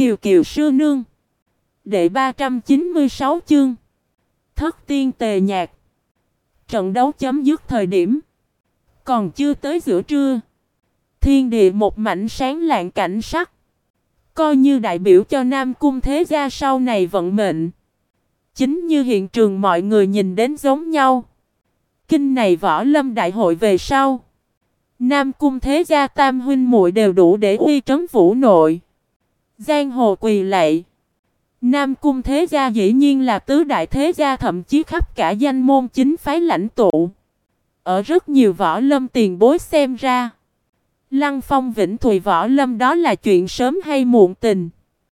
Kiều Kiều sư nương. Đệ 396 chương. Thất tiên tề nhạc. Trận đấu chấm dứt thời điểm còn chưa tới giữa trưa. Thiên địa một mảnh sáng lạng cảnh sắc, coi như đại biểu cho Nam Cung thế gia sau này vận mệnh. Chính như hiện trường mọi người nhìn đến giống nhau. Kinh này võ lâm đại hội về sau, Nam Cung thế gia tam huynh muội đều đủ để uy trấn vũ nội. Giang hồ quỳ lạy. Nam Cung thế gia dĩ nhiên là tứ đại thế gia, thậm chí khắp cả danh môn chính phái lãnh tụ. Ở rất nhiều võ lâm tiền bối xem ra, Lăng Phong Vĩnh Thùy võ lâm đó là chuyện sớm hay muộn tình.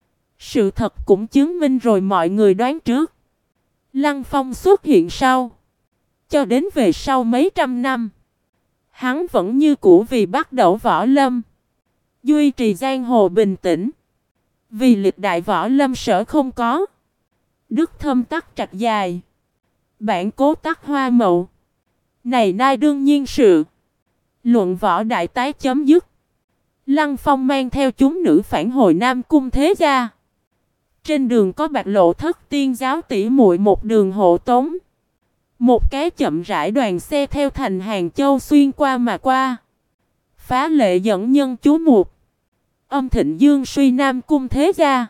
Sự thật cũng chứng minh rồi, mọi người đoán trước. Lăng Phong xuất hiện sau, cho đến về sau mấy trăm năm, hắn vẫn như cũ vì bắt đầu võ lâm, duy trì giang hồ bình tĩnh. Vì lịch đại võ lâm sở không có, đức thâm tắc trạch dài, bản cố tắc hoa mậu. Này nay đương nhiên sự. Luận võ đại tái chấm dứt, Lăng Phong mang theo chúng nữ phản hồi Nam Cung thế gia. Trên đường có Bạch Lộ thất tiên giáo tỷ muội một đường hộ tống. Một cái chậm rãi đoàn xe theo thành Hàng Châu xuyên qua mà qua. Phá lệ dẫn nhân chú mục. Âm Thịnh Dương suy Nam Cung thế gia,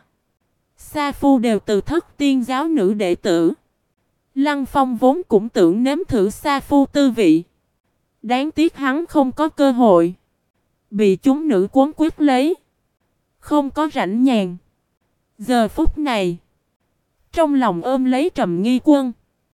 Sa Phu đều từ thất tiên giáo nữ đệ tử. Lăng Phong vốn cũng tưởng nếm thử Sa Phu tư vị. Đáng tiếc hắn không có cơ hội, bị chúng nữ cuốn quyết lấy, không có rảnh nhàn. Giờ phút này, trong lòng ôm lấy Trầm Nghi Quân,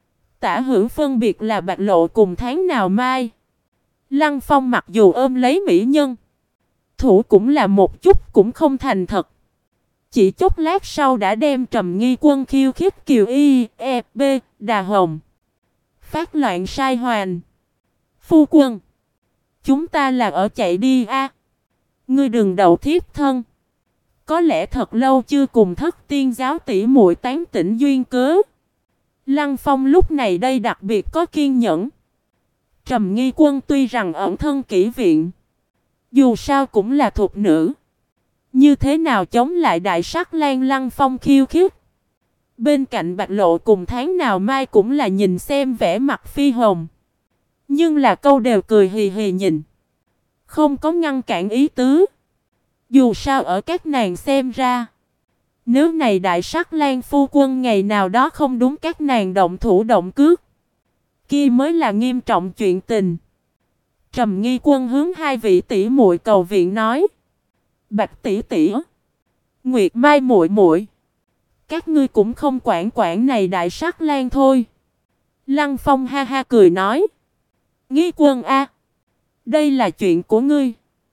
Tả Hữu phân biệt là Bạch Lộ cùng Tháng Nào Mai. Lăng Phong mặc dù ôm lấy mỹ nhân, thủ cũng là một chút cũng không thành thật. Chỉ chốc lát sau đã đem Trầm Nghi Quân khiêu khích Kiều Y, E, B, Đà Hồng. Phát loạn sai hoàn. Phu quân, chúng ta là ở chạy đi a. Ngươi đừng đậu thiếp thân. Có lẽ thật lâu chưa cùng thất tiên giáo tỷ muội tán tỉnh duyên cớ. Lăng Phong lúc này đây đặc biệt có kiên nhẫn. Trầm Nghi Quân tuy rằng ẩn thân kỹ viện, dù sao cũng là thục nữ, như thế nào chống lại đại sắc lang Lăng Phong khiêu khích. Bên cạnh Bạch Lộ cùng Tháng Nào Mai cũng là nhìn xem vẻ mặt phi hồng, nhưng là câu đều cười hì hì nhìn, không có ngăn cản ý tứ. Dù sao ở các nàng xem ra, nếu này đại sắc lang phu quân ngày nào đó không đúng các nàng động thủ động cước, kia mới là nghiêm trọng chuyện tình. Trầm Nghi Quân hướng hai vị tỷ muội cầu viện nói: Bạch tỷ tỷ, Nguyệt Mai muội muội, các ngươi cũng không quản này đại sắc lang thôi. Lăng Phong ha ha cười nói: Nghi Quân a, đây là chuyện của ngươi,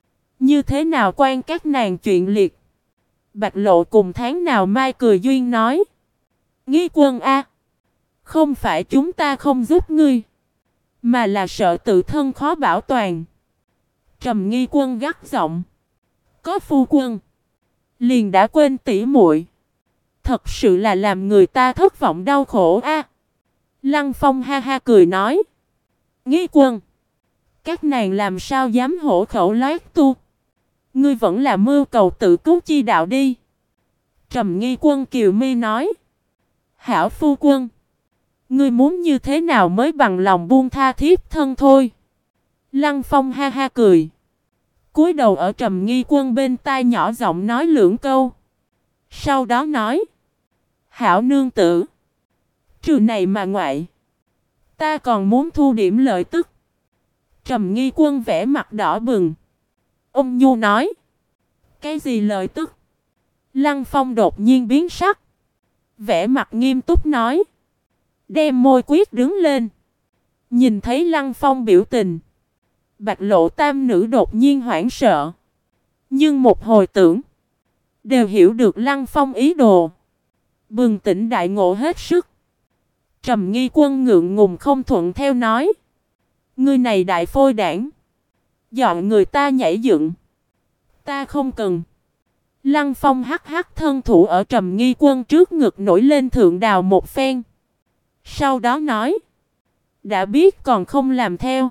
như thế nào quan các nàng chuyện liệt. Bạch Lộ cùng Tháng Nào Mai cười duyên nói: Nghi Quân a, không phải chúng ta không giúp ngươi, mà là sợ tự thân khó bảo toàn. Trầm Nghi Quân gắt giọng: Có phu quân liền đã quên tỷ muội, thật sự là làm người ta thất vọng đau khổ a. Lăng Phong ha ha cười nói: Nghi Quân, các nàng làm sao dám hổ khẩu loát tu, ngươi vẫn là mưu cầu tự cứu chi đạo đi. Trầm Nghi Quân kiều mi nói: Hảo phu quân, ngươi muốn như thế nào mới bằng lòng buông tha thiếp thân thôi. Lăng Phong ha ha cười, cúi đầu ở Trầm Nghi Quân bên tai nhỏ giọng nói lưỡng câu, sau đó nói: Hảo nương tử, trừ này mà ngoại, ta còn muốn thu điểm lợi tức. Trầm Nghi Quân vẻ mặt đỏ bừng, ông nhu nói: Cái gì lợi tức? Lăng Phong đột nhiên biến sắc, vẻ mặt nghiêm túc nói, đem môi quyết đứng lên. Nhìn thấy Lăng Phong biểu tình, Bạch Lộ tam nữ đột nhiên hoảng sợ, nhưng một hồi tưởng, đều hiểu được Lăng Phong ý đồ, bừng tỉnh đại ngộ hết sức. Trầm Nghi Quân ngượng ngùng không thuận theo nói: Ngươi này đại phôi đảng, dọn người ta nhảy dựng, ta không cần. Lăng Phong hắc hắc thân thủ ở Trầm Nghi Quân trước ngực nổi lên thượng đào một phen, sau đó nói: Đã biết còn không làm theo,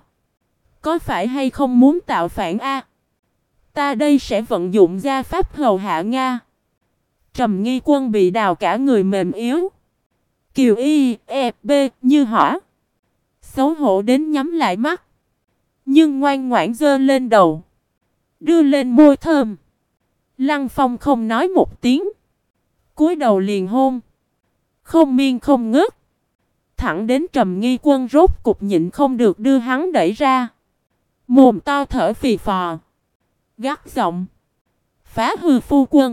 có phải hay không muốn tạo phản a? Ta đây sẽ vận dụng gia pháp hầu hạ Nga. Trầm Nghi Quân bị đào cả người mềm yếu. Kiều Y, E, B như hỏa. Xấu hổ đến nhắm lại mắt. Nhưng ngoan ngoãn giơ lên đầu. Đưa lên môi thơm. Lăng Phong không nói một tiếng. Cúi đầu liền hôn. Không miên không ngớt. Thẳng đến Trầm Nghi Quân rốt cục nhịn không được đưa hắn đẩy ra. Mồm to thở phì phò. Gắt giọng. Phá hư phu quân.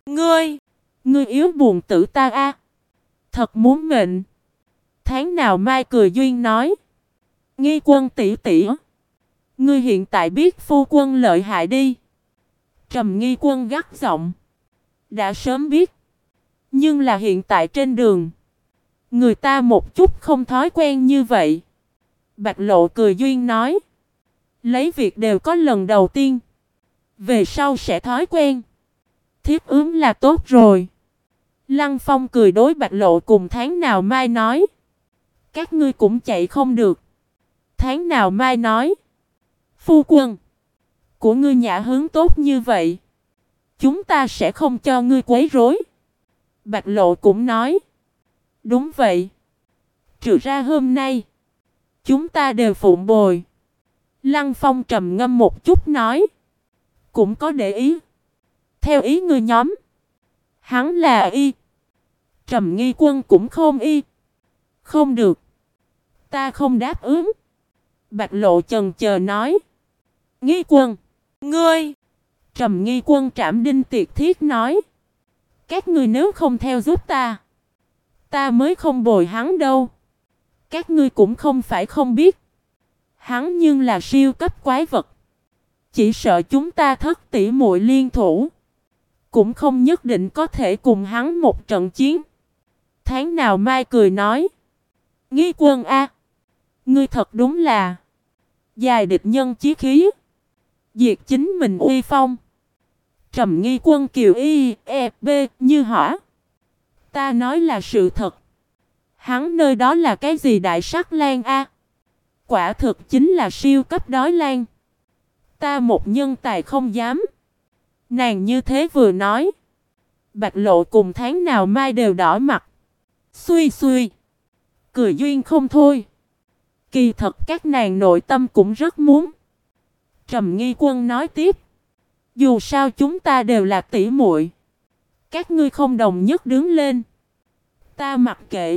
Ngươi yếu buồn tử ta a. Thật muốn mệnh. Tháng nào mai cười duyên nói. Nghi Quân tỷ tỷ. Ngươi hiện tại biết phu quân lợi hại đi. Trầm Nghi Quân gắt giọng. Đã sớm biết. Nhưng là hiện tại trên đường. Người ta một chút không thói quen như vậy. Bạch Lộ cười duyên nói. Lấy việc đều có lần đầu tiên. Về sau sẽ thói quen. Thiếp ướm là tốt rồi. Lăng Phong cười đối Bạch Lộ cùng Tháng nào mai nói. Các ngươi cũng chạy không được. Tháng nào mai nói. Phu quân. Của ngươi nhã hướng tốt như vậy. Chúng ta sẽ không cho ngươi quấy rối. Bạch Lộ cũng nói. Đúng vậy. Trừ ra hôm nay. Chúng ta đều phụng bồi. Lăng Phong trầm ngâm một chút nói. Cũng có để ý. Theo ý ngươi nhóm. Hắn là y. Trầm Nghi Quân cũng không y. Không được. Ta không đáp ứng. Bạch Lộ chần chờ nói. Nghi Quân. Ngươi. Trầm Nghi Quân trảm đinh tiệt thiết nói. Các ngươi nếu không theo giúp ta. Ta mới không bồi hắn đâu. Các ngươi cũng không phải không biết. Hắn nhưng là siêu cấp quái vật. Chỉ sợ chúng ta thất tỷ muội liên thủ. Cũng không nhất định có thể cùng hắn một trận chiến. Tháng nào mai cười nói. Nghi Quân a. Ngươi thật đúng là. Dài địch nhân chí khí. Diệt chính mình uy phong. Trầm Nghi Quân Kiều Y, E, B như hỏa. Ta nói là sự thật. Hắn nơi đó là cái gì đại sắc lang a? Quả thực chính là siêu cấp đói lang. Ta một nhân tài không dám. Nàng như thế vừa nói. Bạch Lộ cùng Tháng nào mai đều đỏ mặt. Xuy xuy. Cười duyên không thôi. Kỳ thật các nàng nội tâm cũng rất muốn. Trầm Nghi Quân nói tiếp. Dù sao chúng ta đều là tỷ muội. Các ngươi không đồng nhất đứng lên. Ta mặc kệ.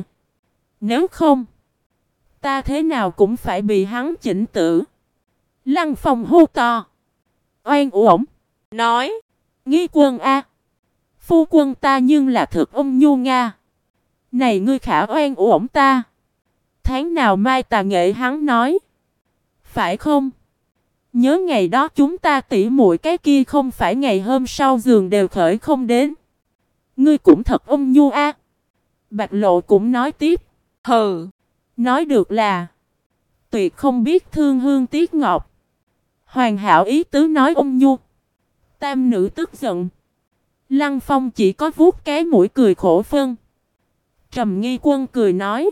Nếu không. Ta thế nào cũng phải bị hắn chỉnh tử. Lăng Phong hô to. Oan uổng. Nói. Nghi Quân a. Phu quân ta nhưng là thực ôn nhu nga. Này ngươi khả oan uổng ta. Tháng nào mai tà nghệ hắn nói. Phải không? Nhớ ngày đó chúng ta tỉ muội cái kia không phải ngày hôm sau giường đều khởi không đến. Ngươi cũng thật ôn nhu a. Bạch Lộ cũng nói tiếp. Hừ. Nói được là. Tuyệt không biết thương hương tiếc ngọc. Hoàn hảo ý tứ nói ôn nhu. Tam nữ tức giận. Lăng Phong chỉ có vuốt cái mũi cười khổ phân. Trầm Nghi Quân cười nói.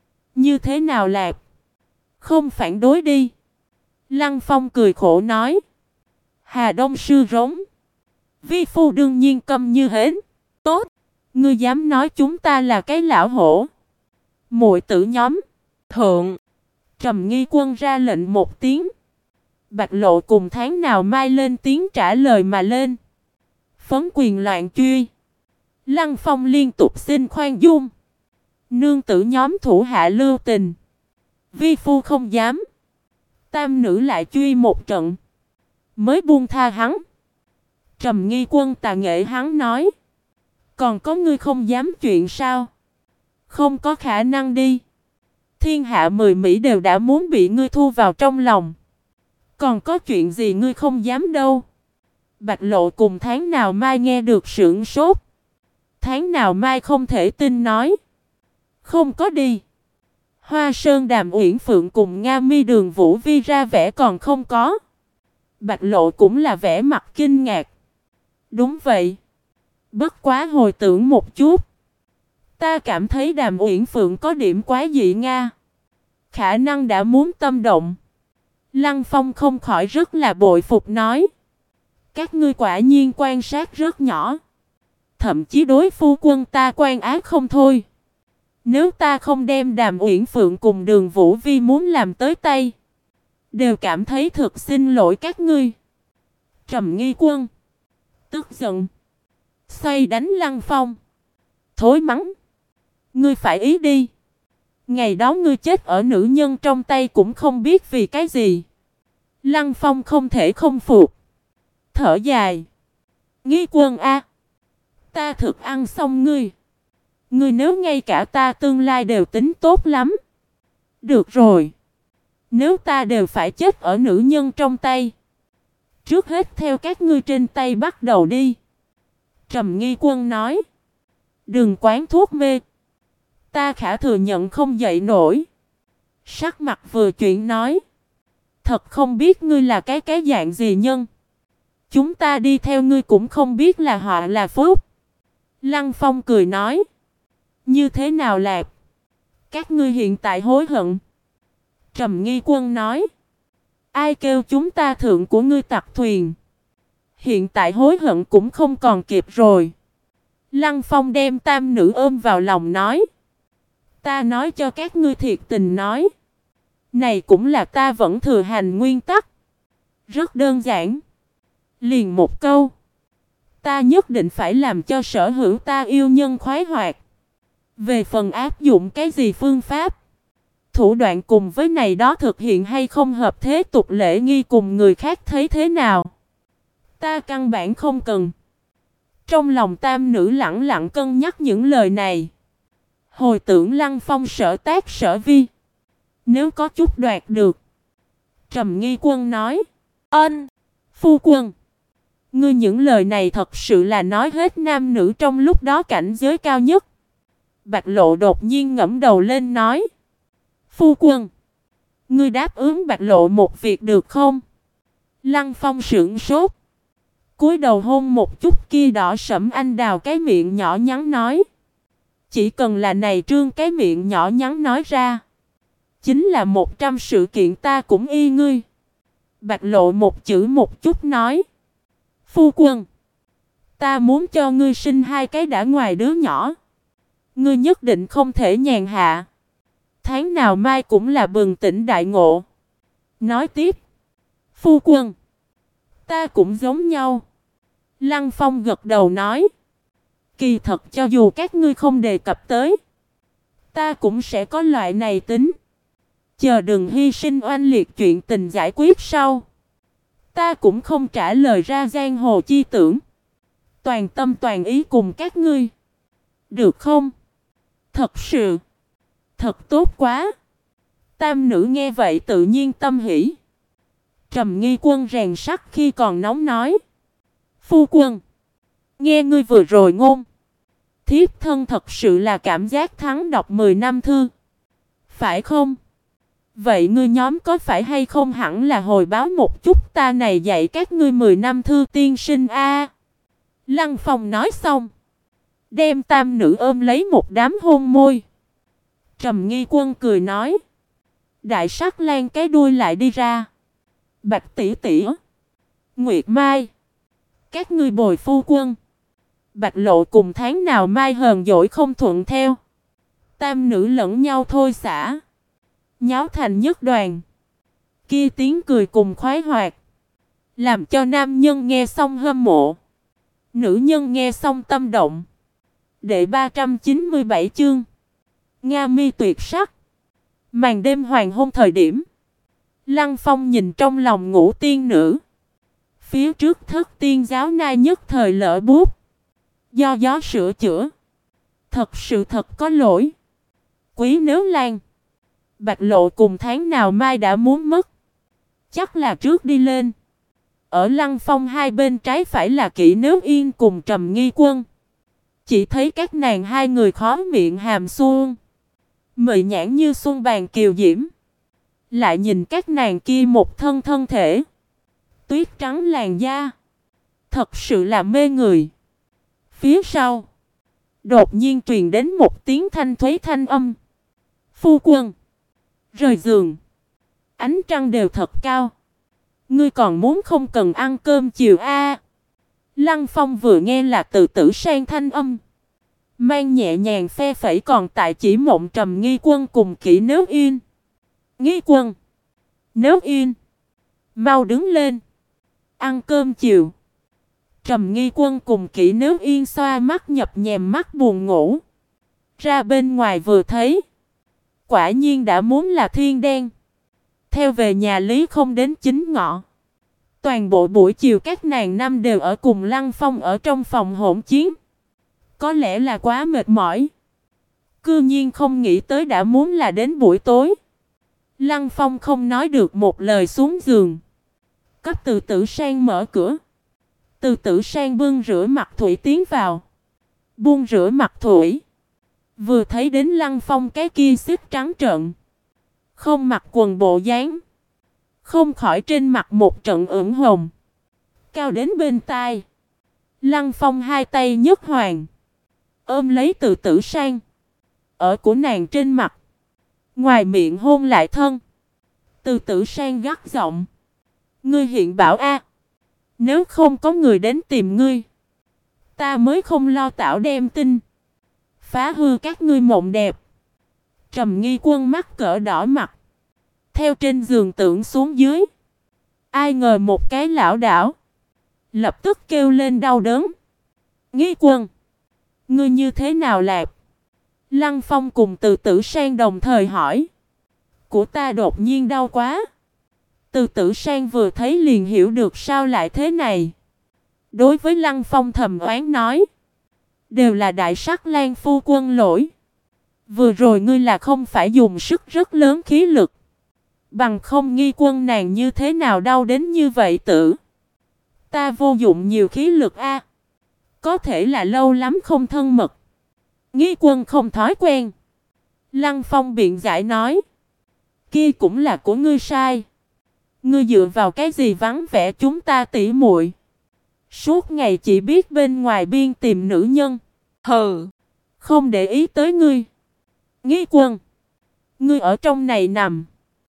Như thế nào lạc? Không phản đối đi. Lăng Phong cười khổ nói. Hà Đông sư rống. Vi phu đương nhiên câm như hến. Tốt. Ngươi dám nói chúng ta là cái lão hổ. Muội tử nhóm. Thượng. Trầm Nghi Quân ra lệnh một tiếng. Bạch Lộ cùng Tháng nào mai lên tiếng trả lời mà lên. Phấn quyền loạn truy. Lăng Phong liên tục xin khoan dung. Nương tử nhóm thủ hạ lưu tình. Vi phu không dám. Tam nữ lại truy một trận. Mới buông tha hắn. Trầm Nghi Quân tà nghệ hắn nói. Còn có ngươi không dám chuyện sao? Không có khả năng đi. Thiên hạ 10 Mỹ đều đã muốn bị ngươi thu vào trong lòng. Còn có chuyện gì ngươi không dám đâu. Bạch Lộ cùng Tháng nào mai nghe được sửng sốt. Tháng nào mai không thể tin nói. Không có đi. Hoa Sơn Đàm Uyển Phượng cùng Nga Mi Đường Vũ Vi ra vẻ còn không có. Bạch Lộ cũng là vẻ mặt kinh ngạc. Đúng vậy. Bất quá hồi tưởng một chút. Ta cảm thấy Đàm Uyển Phượng có điểm quá dị Nga. Khả năng đã muốn tâm động. Lăng Phong không khỏi rất là bội phục nói. Các ngươi quả nhiên quan sát rất nhỏ. Thậm chí đối phu quân ta quan ác không thôi. Nếu ta không đem Đàm Uyển Phượng cùng Đường Vũ Vi muốn làm tới tay, đều cảm thấy thực xin lỗi các ngươi. Trầm Nghi Quân tức giận, xoay đánh Lăng Phong. Thối mắng. Ngươi phải ý đi. Ngày đó ngươi chết ở nữ nhân trong tay cũng không biết vì cái gì. Lăng Phong không thể không phục. Thở dài. Nghi Quân a, ta thực ăn xong ngươi. Ngươi nếu ngay cả ta tương lai đều tính tốt lắm. Được rồi. Nếu ta đều phải chết ở nữ nhân trong tay, trước hết theo các ngươi trên tay bắt đầu đi. Trầm Nghi Quân nói. Đừng quán thuốc mê. Ta khả thừa nhận không dậy nổi. Sắc mặt vừa chuyển nói. Thật không biết ngươi là cái dạng gì nhân. Chúng ta đi theo ngươi cũng không biết là họ là phúc. Lăng Phong cười nói. Như thế nào lạc? Các ngươi hiện tại hối hận. Trầm Nghi Quân nói. Ai kêu chúng ta thượng của ngươi tặc thuyền. Hiện tại hối hận cũng không còn kịp rồi. Lăng Phong đem tam nữ ôm vào lòng nói. Ta nói cho các ngươi thiệt tình nói. Này cũng là ta vẫn thừa hành nguyên tắc. Rất đơn giản. Liền một câu. Ta nhất định phải làm cho sở hữu ta yêu nhân khoái hoạt. Về phần áp dụng cái gì phương pháp, thủ đoạn cùng với này đó thực hiện hay không hợp thế tục lễ nghi cùng người khác thấy thế nào, ta căn bản không cần. Trong lòng tam nữ lặng lặng cân nhắc những lời này. Hồi tưởng Lăng Phong sở tác sở vi. Nếu có chút đoạt được. Trầm Nghi Quân nói. Ân, phu quân. Ngươi những lời này thật sự là nói hết nam nữ trong lúc đó cảnh giới cao nhất. Bạch Lộ đột nhiên ngẫm đầu lên nói. Phu quân. Ngươi đáp ứng Bạch Lộ một việc được không? Lăng Phong sững sốt. Cúi đầu hôn một chút kia đỏ sẫm anh đào cái miệng nhỏ nhắn nói. Chỉ cần là này trương cái miệng nhỏ nhắn nói ra. Chính là 100 sự kiện ta cũng y ngươi. Bạch Lộ một chữ một chút nói. Phu quân. Ta muốn cho ngươi sinh 2 cái đã ngoài đứa nhỏ. Ngươi nhất định không thể nhàn hạ. Tháng nào mai cũng là bừng tỉnh đại ngộ. Nói tiếp. Phu quân. Ta cũng giống nhau. Lăng Phong gật đầu nói. Kỳ thật cho dù các ngươi không đề cập tới, ta cũng sẽ có loại này tính. Chờ đừng hy sinh oanh liệt chuyện tình giải quyết sau. Ta cũng không trả lời ra giang hồ chi tưởng. Toàn tâm toàn ý cùng các ngươi. Được không? Thật sự. Thật tốt quá. Tam nữ nghe vậy tự nhiên tâm hỉ. Trầm Nghi Quân rèn sắt khi còn nóng nói. Phu quân. Nghe ngươi vừa rồi ngôn. Thiếp thân thật sự là cảm giác thắng đọc 10 năm thư. Phải không? Vậy ngươi nhóm có phải hay không hẳn là hồi báo một chút ta này dạy các ngươi 10 năm thư tiên sinh a. Lăng Phong nói xong. Đem tam nữ ôm lấy một đám hôn môi. Trầm Nghi Quân cười nói. Đại sắc lan cái đuôi lại đi ra. Bạch tỷ tỷ. Nguyệt Mai. Các ngươi bồi phu quân. Bạch Lộ cùng tháng nào mai hờn dỗi không thuận theo. Tam nữ lẫn nhau thôi xả. Nháo thành nhất đoàn. Kia tiếng cười cùng khoái hoạt. Làm cho nam nhân nghe xong hâm mộ. Nữ nhân nghe xong tâm động. Đệ 397 chương. Nga mi tuyệt sắc. Màn đêm hoàng hôn thời điểm. Lăng Phong nhìn trong lòng ngũ tiên nữ. Phía trước thất tiên giáo nai nhất thời lỡ bút. Do gió sửa chữa. Thật sự thật có lỗi. Quý nếu Lan. Bạch Lộ cùng tháng nào mai đã muốn mất. Chắc là trước đi lên. Ở Lăng Phong hai bên trái phải là Kỷ Nếu Yên cùng Trầm Nghi Quân. Chỉ thấy các nàng hai người khó miệng hàm xuông. Mị nhãn như xuân bàn kiều diễm. Lại nhìn các nàng kia một thân thân thể. Tuyết trắng làn da. Thật sự là mê người. Phía sau. Đột nhiên truyền đến một tiếng thanh thuế thanh âm. Phu quân. Rời giường. Ánh trăng đều thật cao. Ngươi còn muốn không cần ăn cơm chiều a? Lăng Phong vừa nghe là Từ Tử Sang thanh âm, mang nhẹ nhàng phe phẩy, còn tại chỉ Mộng Trầm Nghi Quân cùng Kỷ Nếu Yên. Nghi Quân, Nếu Yên, mau đứng lên, ăn cơm chiều. Trầm Nghi Quân cùng Kỷ Nếu Yên xoa mắt nhập nhèm mắt buồn ngủ. Ra bên ngoài vừa thấy, quả nhiên đã muốn là thiên đen. Theo về nhà Lý không đến 9 ngọ. Toàn bộ buổi chiều các nàng năm đều ở cùng Lăng Phong ở trong phòng hỗn chiến. Có lẽ là quá mệt mỏi, cư nhiên không nghĩ tới đã muốn là đến buổi tối. Lăng Phong không nói được một lời xuống giường, cấp Từ Tử Sang mở cửa. Từ Tử Sang bưng rửa mặt thủy tiến vào, buông rửa mặt thủy. Vừa thấy đến Lăng Phong cái kia xích trắng trợn, không mặc quần bộ dáng, không khỏi trên mặt một trận ửng hồng, cao đến bên tai. Lăng Phong hai tay nhất hoàng, ôm lấy Từ Tử Sang, ở của nàng trên mặt, ngoài miệng hôn lại thân. Từ Tử Sang gắt giọng: "Ngươi hiện bảo a, nếu không có người đến tìm ngươi, ta mới không lo tảo đem tin, phá hư các ngươi mộng đẹp." Trầm Nghi Quân mắt cỡ đỏ mặt, theo trên giường tưởng xuống dưới. Ai ngờ một cái lảo đảo, lập tức kêu lên đau đớn. "Nghi Quân, ngươi như thế nào lạc?" Lăng Phong cùng Từ Tử Sang đồng thời hỏi. "Của ta đột nhiên đau quá." Từ Tử Sang vừa thấy liền hiểu được sao lại thế này. Đối với Lăng Phong thầm oán nói: "Đều là Đại Sắc Lang phu quân lỗi. Vừa rồi ngươi là không phải dùng sức rất lớn khí lực, bằng không Nghi Quân nàng như thế nào đau đến như vậy tử. Ta vô dụng nhiều khí lực a, có thể là lâu lắm không thân mật, Nghi Quân không thói quen." Lăng Phong biện giải nói: "Kia cũng là của ngươi sai. Ngươi dựa vào cái gì vắng vẻ chúng ta tỉ muội? Suốt ngày chỉ biết bên ngoài biên tìm nữ nhân. Hừ, không để ý tới ngươi. Nghi Quân, ngươi ở trong này nằm,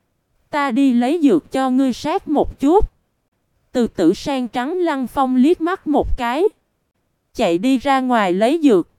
ta đi lấy dược cho ngươi sát một chút." Từ Tử Sang trắng Lăng Phong liếc mắt một cái, chạy đi ra ngoài lấy dược.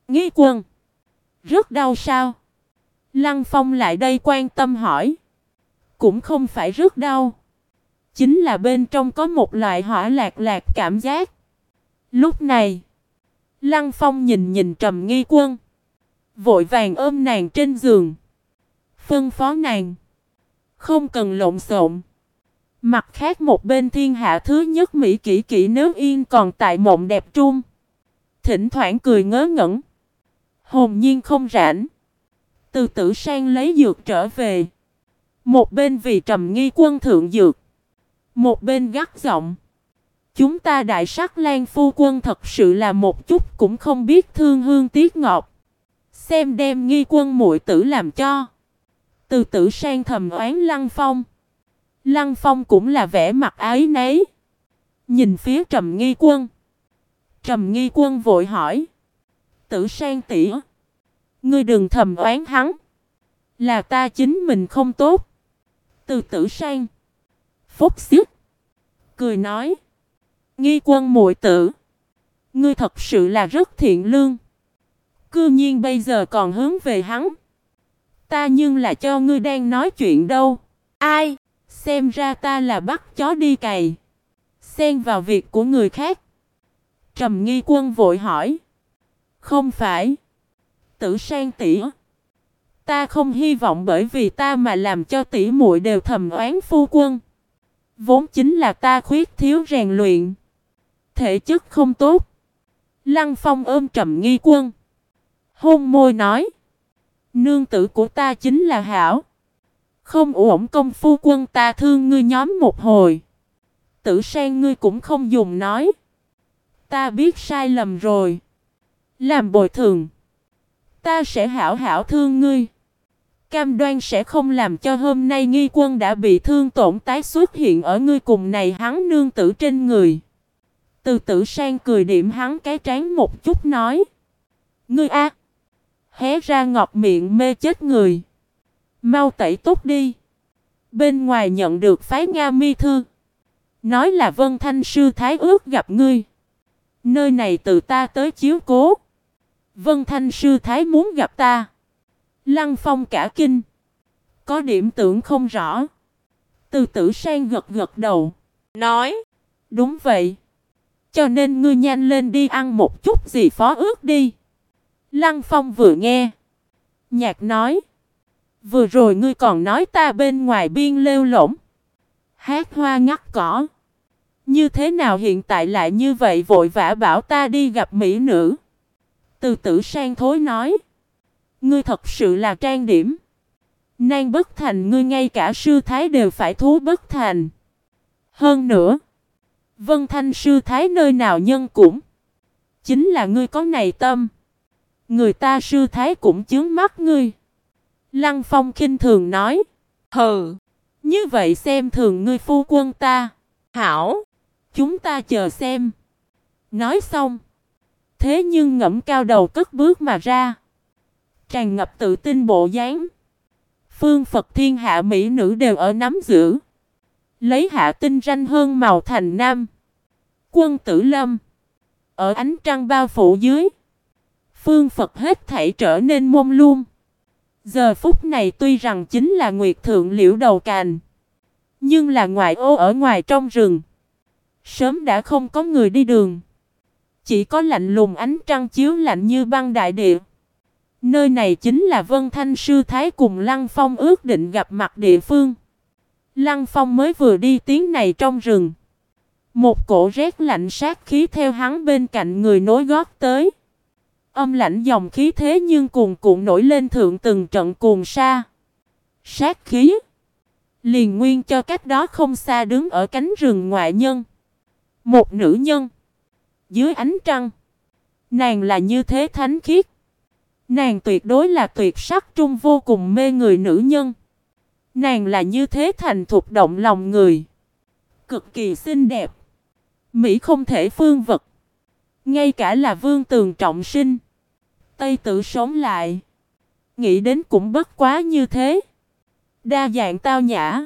Nghi Quân, rất đau sao? Lăng Phong lại đây quan tâm hỏi. Cũng không phải rất đau. Chính là bên trong có một loại hỏa lạc lạc cảm giác. Lúc này, Lăng Phong nhìn nhìn Trầm Nghi Quân, vội vàng ôm nàng trên giường, phân phó nàng không cần lộn xộn. Mặt khác một bên thiên hạ thứ nhất Mỹ Kỷ Kỷ nếu yên còn tại mộng đẹp trung, thỉnh thoảng cười ngớ ngẩn, hồn nhiên không rảnh. Từ Tử Sang lấy dược trở về, một bên vì Trầm Nghi Quân thượng dược, một bên gắt giọng. Chúng ta Đại Sắc Lang phu quân thật sự là một chút cũng không biết thương hương tiếc ngọt. Xem đem Nghi Quân muội tử làm cho. Từ Tử Sang thầm oán Lăng Phong. Lăng Phong cũng là vẻ mặt áy náy. Nhìn phía Trầm Nghi Quân. Trầm Nghi Quân vội hỏi. Tử Sang tỷ, ngươi đừng thầm oán hắn. Là ta chính mình không tốt. Từ Tử Sang phốc xít cười nói. Nghi Quân muội tử, ngươi thật sự là rất thiện lương. Cư nhiên bây giờ còn hướng về hắn. Ta nhưng là cho ngươi đang nói chuyện đâu. Ai? Xem ra ta là bắt chó đi cày, xen vào việc của người khác. Trầm Nghi Quân vội hỏi. Không phải. Tử Sang tỷ, ta không hy vọng bởi vì ta mà làm cho tỷ muội đều thầm oán phu quân. Vốn chính là ta khuyết thiếu rèn luyện, thể chất không tốt. Lăng Phong ôm Trầm Nghi Quân, hôn môi nói. Nương tử của ta chính là hảo. Không uổng công phu quân ta thương ngươi nhóm một hồi. Tử Sang ngươi cũng không dùng nói. Ta biết sai lầm rồi. Làm bồi thường, ta sẽ hảo hảo thương ngươi. Cam đoan sẽ không làm cho hôm nay Nghi Quân đã bị thương tổn tái xuất hiện ở ngươi cùng này hắn nương tử trên người. Từ Tử Sang cười điểm hắn cái trán một chút nói. Ngươi a, hé ra ngọt miệng mê chết người. Mau tẩy tốt đi. Bên ngoài nhận được phái Nga Mi thư, nói là Vân Thanh sư thái ước gặp ngươi. Nơi này từ ta tới chiếu cố. Vân Thanh sư thái muốn gặp ta. Lăng Phong cả kinh, có điểm tưởng không rõ. Từ Tử Sang gật gật đầu, nói. Đúng vậy. Cho nên ngươi nhanh lên đi ăn một chút gì phó ước đi. Lăng Phong vừa nghe, nhạc nói. Vừa rồi ngươi còn nói ta bên ngoài biên lêu lổng, hát hoa ngắt cỏ. Như thế nào hiện tại lại như vậy vội vã bảo ta đi gặp mỹ nữ? Từ Tử Sang thối nói. Ngươi thật sự là trang điểm. Nan bất thành ngươi ngay cả sư thái đều phải thú bất thành. Hơn nữa, Vân Thanh sư thái nơi nào nhân cũng. Chính là ngươi có này tâm, người ta sư thái cũng chướng mắt ngươi. Lăng Phong khinh thường nói. Hừ, như vậy xem thường ngươi phu quân ta. Hảo, chúng ta chờ xem. Nói xong, thế nhưng ngẫm cao đầu cất bước mà ra, tràn ngập tự tin bộ dáng. Phương Phật thiên hạ mỹ nữ đều ở nắm giữ, lấy hạ tinh ranh hơn màu thành nam. Quân Tử Lâm, ở ánh trăng bao phủ dưới, Phương Phật hết thảy trở nên mông lung. Giờ phút này tuy rằng chính là nguyệt thượng liễu đầu cành, nhưng là ngoại ô ở ngoài trong rừng, sớm đã không có người đi đường. Chỉ có lạnh lùng ánh trăng chiếu lạnh như băng đại địa. Nơi này chính là Vân Thanh sư thái cùng Lăng Phong ước định gặp mặt địa phương. Lăng Phong mới vừa đi tiếng này trong rừng, một cổ rét lạnh sát khí theo hắn bên cạnh người nối gót tới. Âm lãnh dòng khí thế nhưng cuồn cuộn nổi lên thượng từng trận cuồng sa. Sát khí liền nguyên cho cách đó không xa đứng ở cánh rừng ngoại nhân. Một nữ nhân. Dưới ánh trăng, nàng là như thế thánh khiết. Nàng tuyệt đối là tuyệt sắc trung vô cùng mê người nữ nhân. Nàng là như thế thành thục động lòng người, cực kỳ xinh đẹp, mỹ không thể phương vật. Ngay cả là Vương Tường trọng sinh, Tây Tử sống lại, nghĩ đến cũng bất quá như thế. Đa dạng tao nhã,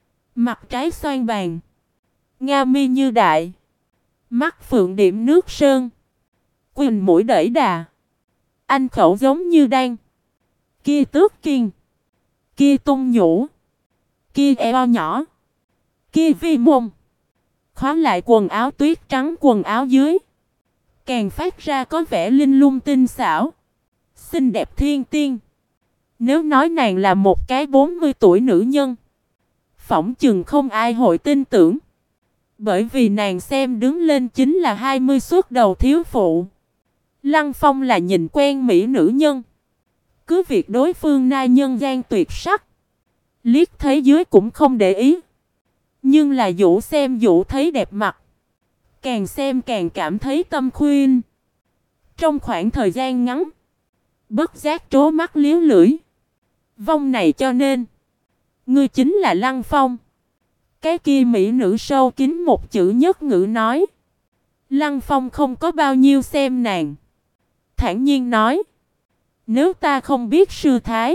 mặt trái xoan bàn, nga mi như đại, mắt phượng điểm nước sơn, quỳnh mũi đẩy đà, Anh khẩu giống như đan. Kia tước kiên. Kia tung nhũ. Kia eo nhỏ. Kia vi mông. Khóa lại quần áo tuyết trắng quần áo dưới. Càng phát ra có vẻ linh lung tinh xảo. Xinh đẹp thiên tiên. Nếu nói nàng là một cái 40 tuổi nữ nhân, phỏng chừng không ai hội tin tưởng. Bởi vì nàng xem đứng lên chính là 20 xuất đầu thiếu phụ. Lăng Phong là nhìn quen mỹ nữ nhân. Cứ việc đối phương na nhân gian tuyệt sắc, liếc thấy dưới cũng không để ý. Nhưng là dụ xem dụ thấy đẹp mặt, càng xem càng cảm thấy tâm khuyên. Trong khoảng thời gian ngắn, bất giác trố mắt liếu lưỡi. Vong này cho nên, ngươi chính là Lăng Phong. Cái kia mỹ nữ sâu kín một chữ nhất ngữ nói. Lăng Phong không có bao nhiêu xem nàng, thản nhiên nói. Nếu ta không biết sư thái,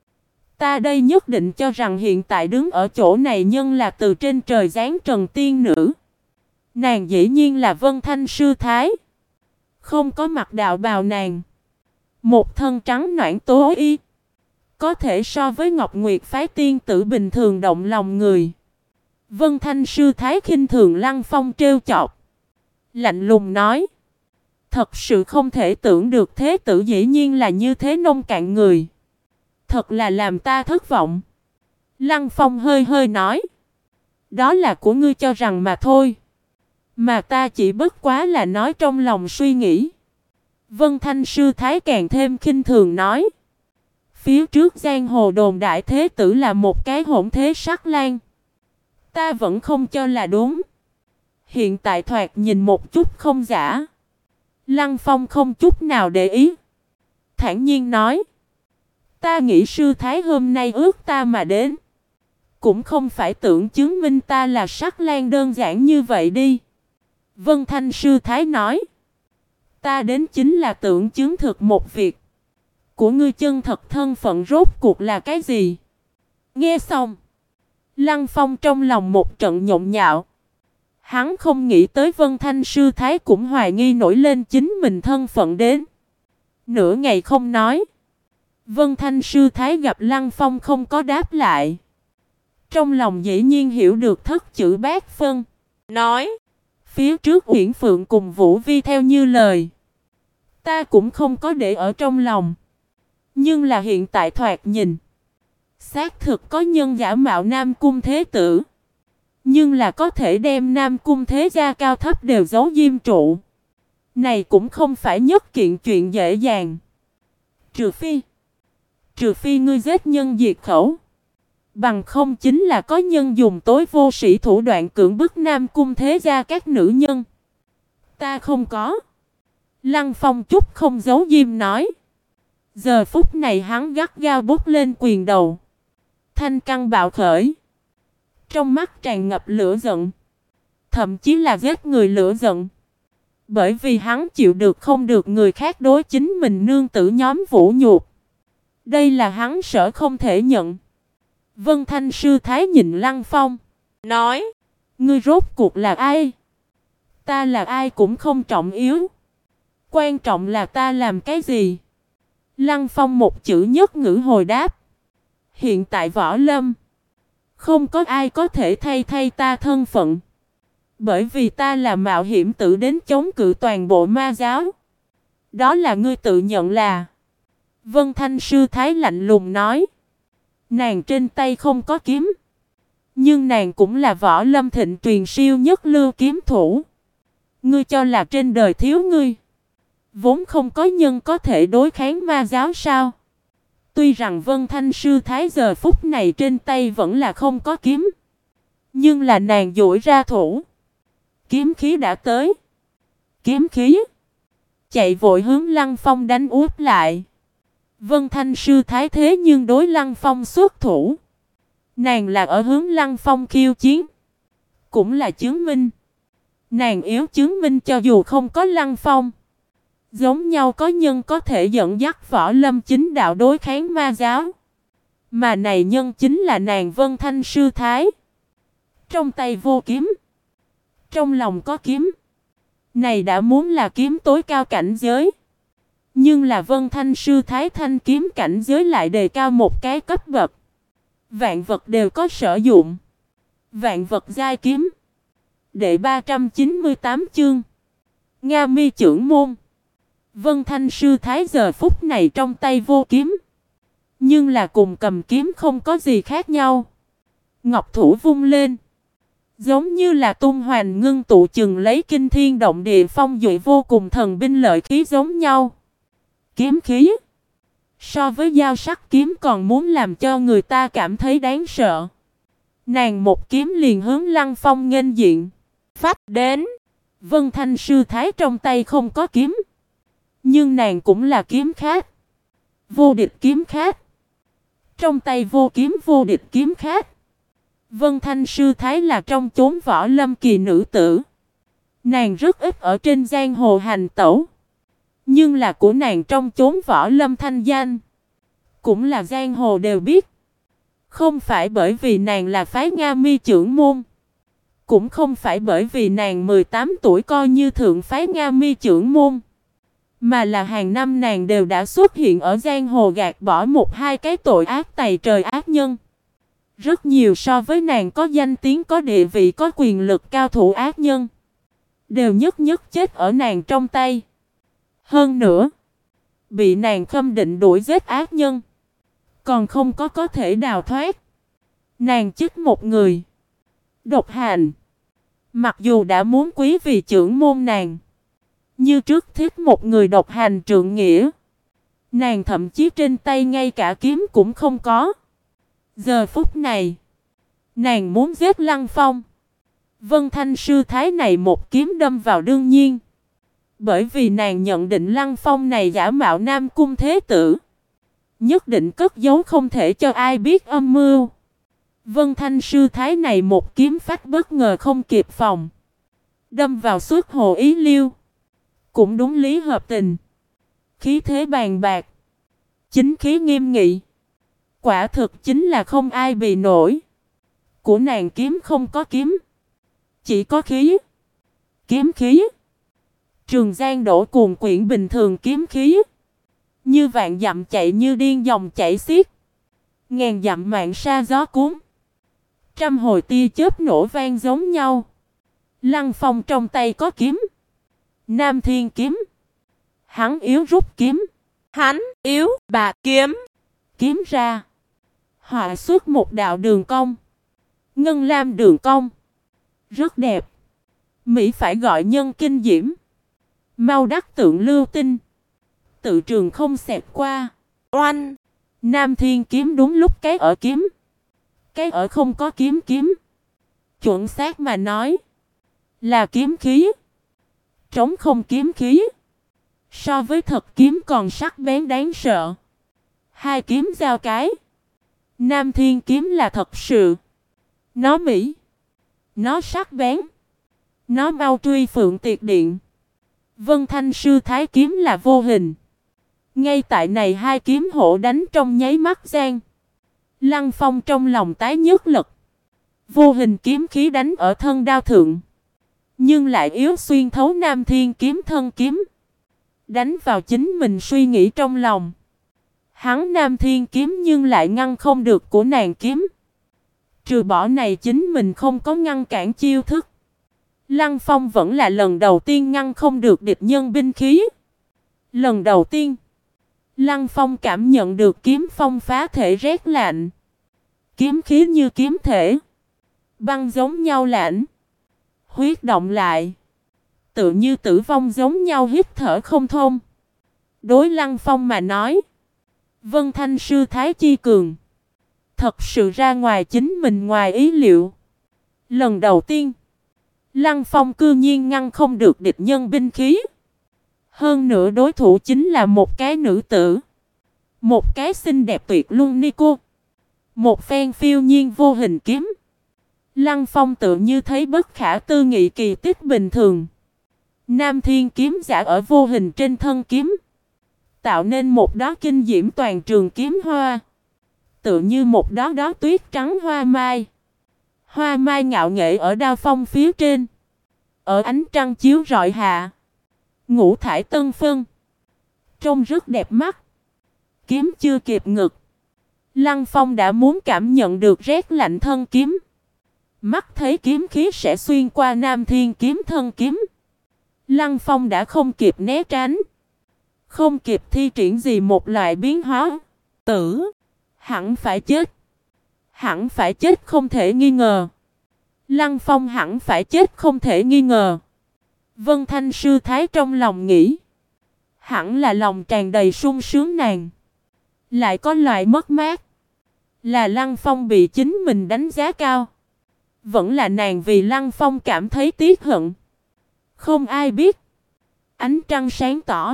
ta đây nhất định cho rằng hiện tại đứng ở chỗ này nhân là từ trên trời giáng trần tiên nữ. Nàng dĩ nhiên là Vân Thanh sư thái. Không có mặc đạo bào nàng, một thân trắng noãn tố y, có thể so với Ngọc Nguyệt phái tiên tử bình thường động lòng người. Vân Thanh sư thái khinh thường Lăng Phong trêu chọc, lạnh lùng nói. Thật sự không thể tưởng được thế tử dĩ nhiên là như thế nông cạn người. Thật là làm ta thất vọng. Lăng Phong hơi hơi nói. Đó là của ngươi cho rằng mà thôi. Mà ta chỉ bất quá là nói trong lòng suy nghĩ. Vân Thanh sư thái càng thêm khinh thường nói. Phía trước giang hồ đồn đại thế tử là một cái hỗn thế sắc lang. Ta vẫn không cho là đúng. Hiện tại thoạt nhìn một chút không giả. Lăng Phong không chút nào để ý, thản nhiên nói. Ta nghĩ sư thái hôm nay ước ta mà đến, cũng không phải tưởng chứng minh ta là sắc lang đơn giản như vậy đi. Vân Thanh sư thái nói. Ta đến chính là tưởng chứng thực một việc. Của ngươi chân thật thân phận rốt cuộc là cái gì? Nghe xong, Lăng Phong trong lòng một trận nhộn nhạo. Hắn không nghĩ tới Vân Thanh sư thái cũng hoài nghi nổi lên chính mình thân phận đến. Nửa ngày không nói. Vân Thanh sư thái gặp Lăng Phong không có đáp lại, trong lòng dĩ nhiên hiểu được thất chữ bát phân. Nói. Phía trước Uyển Phượng cùng Vũ Vi theo như lời, ta cũng không có để ở trong lòng. Nhưng là hiện tại thoạt nhìn, xác thực có nhân giả mạo Nam Cung Thế Tử. Nhưng là có thể đem Nam Cung thế gia cao thấp đều giấu diêm trụ. Này cũng không phải nhất kiện chuyện dễ dàng. Trừ phi ngươi giết nhân diệt khẩu. Bằng không chính là có nhân dùng tối vô sĩ thủ đoạn cưỡng bức Nam Cung thế gia các nữ nhân. Ta không có. Lăng Phong chút không giấu diêm nói. Giờ phút này hắn gắt gao bút lên quyền đầu. Thanh căng bạo khởi. Trong mắt tràn ngập lửa giận, thậm chí là giết người lửa giận. Bởi vì hắn chịu được không được người khác đối chính mình nương tử nhóm vũ nhục. Đây là hắn sợ không thể nhận. Vân Thanh sư thái nhìn Lăng Phong, nói. Ngươi rốt cuộc là ai? Ta là ai cũng không trọng yếu. Quan trọng là ta làm cái gì? Lăng Phong một chữ nhất ngữ hồi đáp. Hiện tại võ lâm, không có ai có thể thay ta thân phận. Bởi vì ta là mạo hiểm tử đến chống cự toàn bộ ma giáo. Đó là ngươi tự nhận là. Vân Thanh sư thái lạnh lùng nói. Nàng trên tay không có kiếm, nhưng nàng cũng là võ lâm thịnh truyền siêu nhất lưu kiếm thủ. Ngươi cho là trên đời thiếu ngươi, vốn không có nhân có thể đối kháng ma giáo sao? Tuy rằng Vân Thanh sư thái giờ phút này trên tay vẫn là không có kiếm, nhưng là nàng duỗi ra thủ. Kiếm khí đã tới. Kiếm khí chạy vội hướng Lăng Phong đánh úp lại. Vân Thanh sư thái thế nhưng đối Lăng Phong xuất thủ. Nàng là ở hướng Lăng Phong khiêu chiến, cũng là chứng minh. Nàng yếu chứng minh cho dù không có Lăng Phong, giống nhau có nhân có thể dẫn dắt võ lâm chính đạo đối kháng ma giáo. Mà này nhân chính là nàng Vân Thanh sư thái. Trong tay vô kiếm, trong lòng có kiếm. Này đã muốn là kiếm tối cao cảnh giới. Nhưng là Vân Thanh Sư Thái thanh kiếm cảnh giới lại đề cao một cái cấp bậc. Vạn vật đều có sở dụng. Vạn vật giai kiếm. Đệ 398 chương. Nga Mi Chưởng Môn. Vân Thanh Sư Thái giờ phút này trong tay vô kiếm. Nhưng là cùng cầm kiếm không có gì khác nhau. Ngọc thủ vung lên. Giống như là tung hoành ngưng tụ chừng lấy kinh thiên động địa phong duệ vô cùng thần binh lợi khí giống nhau. Kiếm khí. So với dao sắc kiếm còn muốn làm cho người ta cảm thấy đáng sợ. Nàng một kiếm liền hướng Lăng Phong nghênh diện. Phách đến. Vân Thanh Sư Thái trong tay không có kiếm. Nhưng nàng cũng là kiếm khác. Vô địch kiếm khác. Trong tay vô kiếm vô địch kiếm khác. Vân Thanh Sư Thái là trong chốn võ lâm kỳ nữ tử. Nàng rất ít ở trên giang hồ hành tẩu. Nhưng là của nàng trong chốn võ lâm thanh danh. Cũng là giang hồ đều biết. Không phải bởi vì nàng là phái Nga Mi Chưởng Môn. Cũng không phải bởi vì nàng 18 tuổi coi như thượng phái Nga Mi Chưởng Môn. Mà là hàng năm nàng đều đã xuất hiện ở giang hồ gạt bỏ một hai cái tội ác tày trời ác nhân. Rất nhiều so với nàng có danh tiếng có địa vị có quyền lực cao thủ ác nhân. Đều nhất nhất chết ở nàng trong tay. Hơn nữa. Bị nàng khâm định đuổi giết ác nhân. Còn không có thể đào thoát. Nàng chết một người. Độc hành. Mặc dù đã muốn quý vì chưởng môn nàng. Như trước thiết một người độc hành trượng nghĩa. Nàng thậm chí trên tay ngay cả kiếm cũng không có. Giờ phút này. Nàng muốn giết Lăng Phong. Vân Thanh Sư Thái này một kiếm đâm vào đương nhiên. Bởi vì nàng nhận định Lăng Phong này giả mạo Nam Cung Thế Tử. Nhất định cất giấu không thể cho ai biết âm mưu. Vân Thanh Sư Thái này một kiếm phách bất ngờ không kịp phòng. Đâm vào suốt hồ ý liêu. Cũng đúng lý hợp tình. Khí thế bàn bạc. Chính khí nghiêm nghị. Quả thực chính là không ai bị nổi. Của nàng kiếm không có kiếm. Chỉ có khí. Kiếm khí. Trường Giang đổ cuồn quyển bình thường kiếm khí. Như vạn dặm chạy như điên dòng chảy xiết. Ngàn dặm mạn sa gió cuốn. Trăm hồi tia chớp nổ vang giống nhau. Lăng Phong trong tay có kiếm. Nam Thiên kiếm. Hắn yếu rút kiếm. Hắn yếu bạc kiếm. Kiếm ra. Họa xuất một đạo đường cong. Ngân lam đường cong. Rất đẹp. Mỹ phải gọi nhân kinh diễm. Mau đắc tượng lưu tinh. Tự trường không xẹt qua. Oanh. Nam Thiên kiếm đúng lúc cái ở kiếm. Cái ở không có kiếm kiếm. Chuẩn xác mà nói. Là kiếm khí. Trống không kiếm khí. So với thật kiếm còn sắc bén đáng sợ. Hai kiếm giao cái. Nam Thiên kiếm là thật sự. Nó mỹ. Nó sắc bén. Nó mau truy phượng tiệt điện. Vân Thanh Sư Thái kiếm là vô hình. Ngay tại này hai kiếm hổ đánh trong nháy mắt gian. Lăng Phong trong lòng tái nhức lực. Vô hình kiếm khí đánh ở thân đao thượng. Nhưng lại yếu xuyên thấu Nam Thiên kiếm thân kiếm. Đánh vào chính mình suy nghĩ trong lòng. Hắn Nam Thiên kiếm nhưng lại ngăn không được của nàng kiếm. Trừ bỏ này chính mình không có ngăn cản chiêu thức. Lăng Phong vẫn là lần đầu tiên ngăn không được địch nhân binh khí. Lần đầu tiên. Lăng Phong cảm nhận được kiếm phong phá thể rét lạnh. Kiếm khí như kiếm thể. Băng giống nhau lạnh. Huyết động lại. Tự như tử vong giống nhau hít thở không thông. Đối Lăng Phong mà nói. Vân Thanh Sư Thái chi cường. Thật sự ra ngoài chính mình ngoài ý liệu. Lần đầu tiên. Lăng Phong cư nhiên ngăn không được địch nhân binh khí. Hơn nữa đối thủ chính là một cái nữ tử. Một cái xinh đẹp tuyệt luân Nico. Một phen phiêu nhiên vô hình kiếm. Lăng Phong tự như thấy bất khả tư nghị kỳ tích bình thường. Nam Thiên kiếm giả ở vô hình trên thân kiếm. Tạo nên một đóa kinh diễm toàn trường kiếm hoa. Tự như một đóa tuyết trắng hoa mai. Hoa mai ngạo nghễ ở đao phong phía trên. Ở ánh trăng chiếu rọi hạ. Ngũ thải tân phân. trông rất đẹp mắt. Kiếm chưa kịp ngực, Lăng Phong đã muốn cảm nhận được rét lạnh thân kiếm. Mắt thấy kiếm khí sẽ xuyên qua Nam Thiên kiếm thân kiếm, Lăng Phong đã không kịp né tránh, không kịp thi triển gì một loại biến hóa. Tử, hẳn phải chết. Hẳn phải chết không thể nghi ngờ. Lăng Phong hẳn phải chết không thể nghi ngờ. Vân Thanh sư thái trong lòng nghĩ. Hẳn là lòng tràn đầy sung sướng nàng. Lại có loại mất mát. Là Lăng Phong bị chính mình đánh giá cao. Vẫn là nàng vì Lăng Phong cảm thấy tiếc hận. Không ai biết. Ánh trăng sáng tỏ.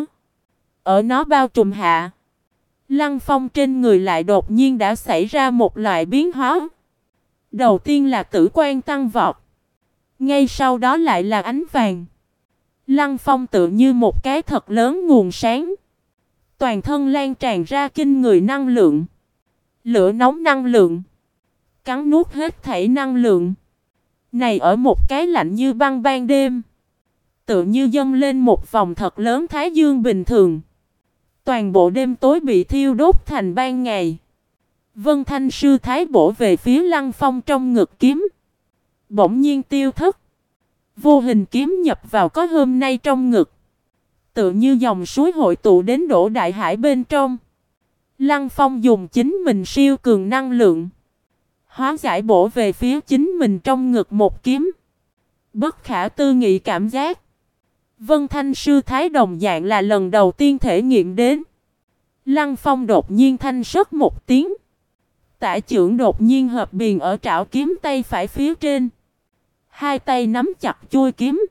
Ở nó bao trùm hạ, Lăng Phong trên người lại đột nhiên đã xảy ra một loại biến hóa. Đầu tiên là tử quan tăng vọt. Ngay sau đó lại là ánh vàng. Lăng Phong tự như một cái thật lớn nguồn sáng. Toàn thân lan tràn ra kinh người năng lượng. Lửa nóng năng lượng. Cắn nuốt hết thảy năng lượng. Này ở một cái lạnh như băng ban đêm. Tự như dâng lên một vòng thật lớn thái dương bình thường. Toàn bộ đêm tối bị thiêu đốt thành ban ngày. Vân Thanh sư thái bổ về phía Lăng Phong trong ngực kiếm. Bỗng nhiên tiêu thất. Vô hình kiếm nhập vào có hôm nay trong ngực. Tự như dòng suối hội tụ đến đổ đại hải bên trong. Lăng Phong dùng chính mình siêu cường năng lượng. Hóa giải bổ về phía chính mình trong ngực một kiếm. Bất khả tư nghị cảm giác. Vân Thanh sư thái đồng dạng là lần đầu tiên thể nghiệm đến. Lăng Phong đột nhiên thanh sất một tiếng. Tả chưởng đột nhiên hợp biền ở trảo kiếm tay phải phía trên. Hai tay nắm chặt chuôi kiếm.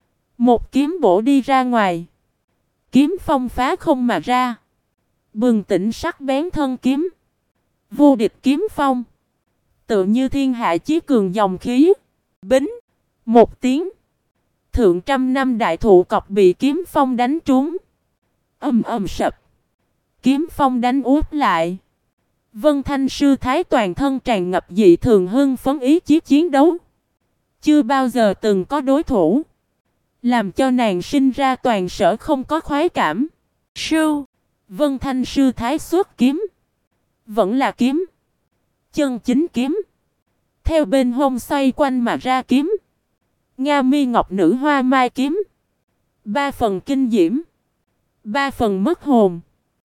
Một kiếm bổ đi ra ngoài. Kiếm phong phá không mà ra. Bừng tỉnh sắc bén thân kiếm. Vô địch kiếm phong. Tự như thiên hạ chí cường dòng khí. Bính. Một tiếng. Thượng trăm năm đại thụ cọc bị kiếm phong đánh trúng. Ầm ầm sập. Kiếm phong đánh úp lại. Vân Thanh sư thái toàn thân tràn ngập dị thường hưng phấn ý chí chiến đấu. Chưa bao giờ từng có đối thủ. Làm cho nàng sinh ra toàn sở không có khoái cảm. Sưu. Vân Thanh sư thái xuất kiếm. Vẫn là kiếm. Chân chính kiếm. Theo bên hông xoay quanh mà ra kiếm. Nga mi ngọc nữ hoa mai kiếm. 3 phần kinh diễm. 3 phần mất hồn.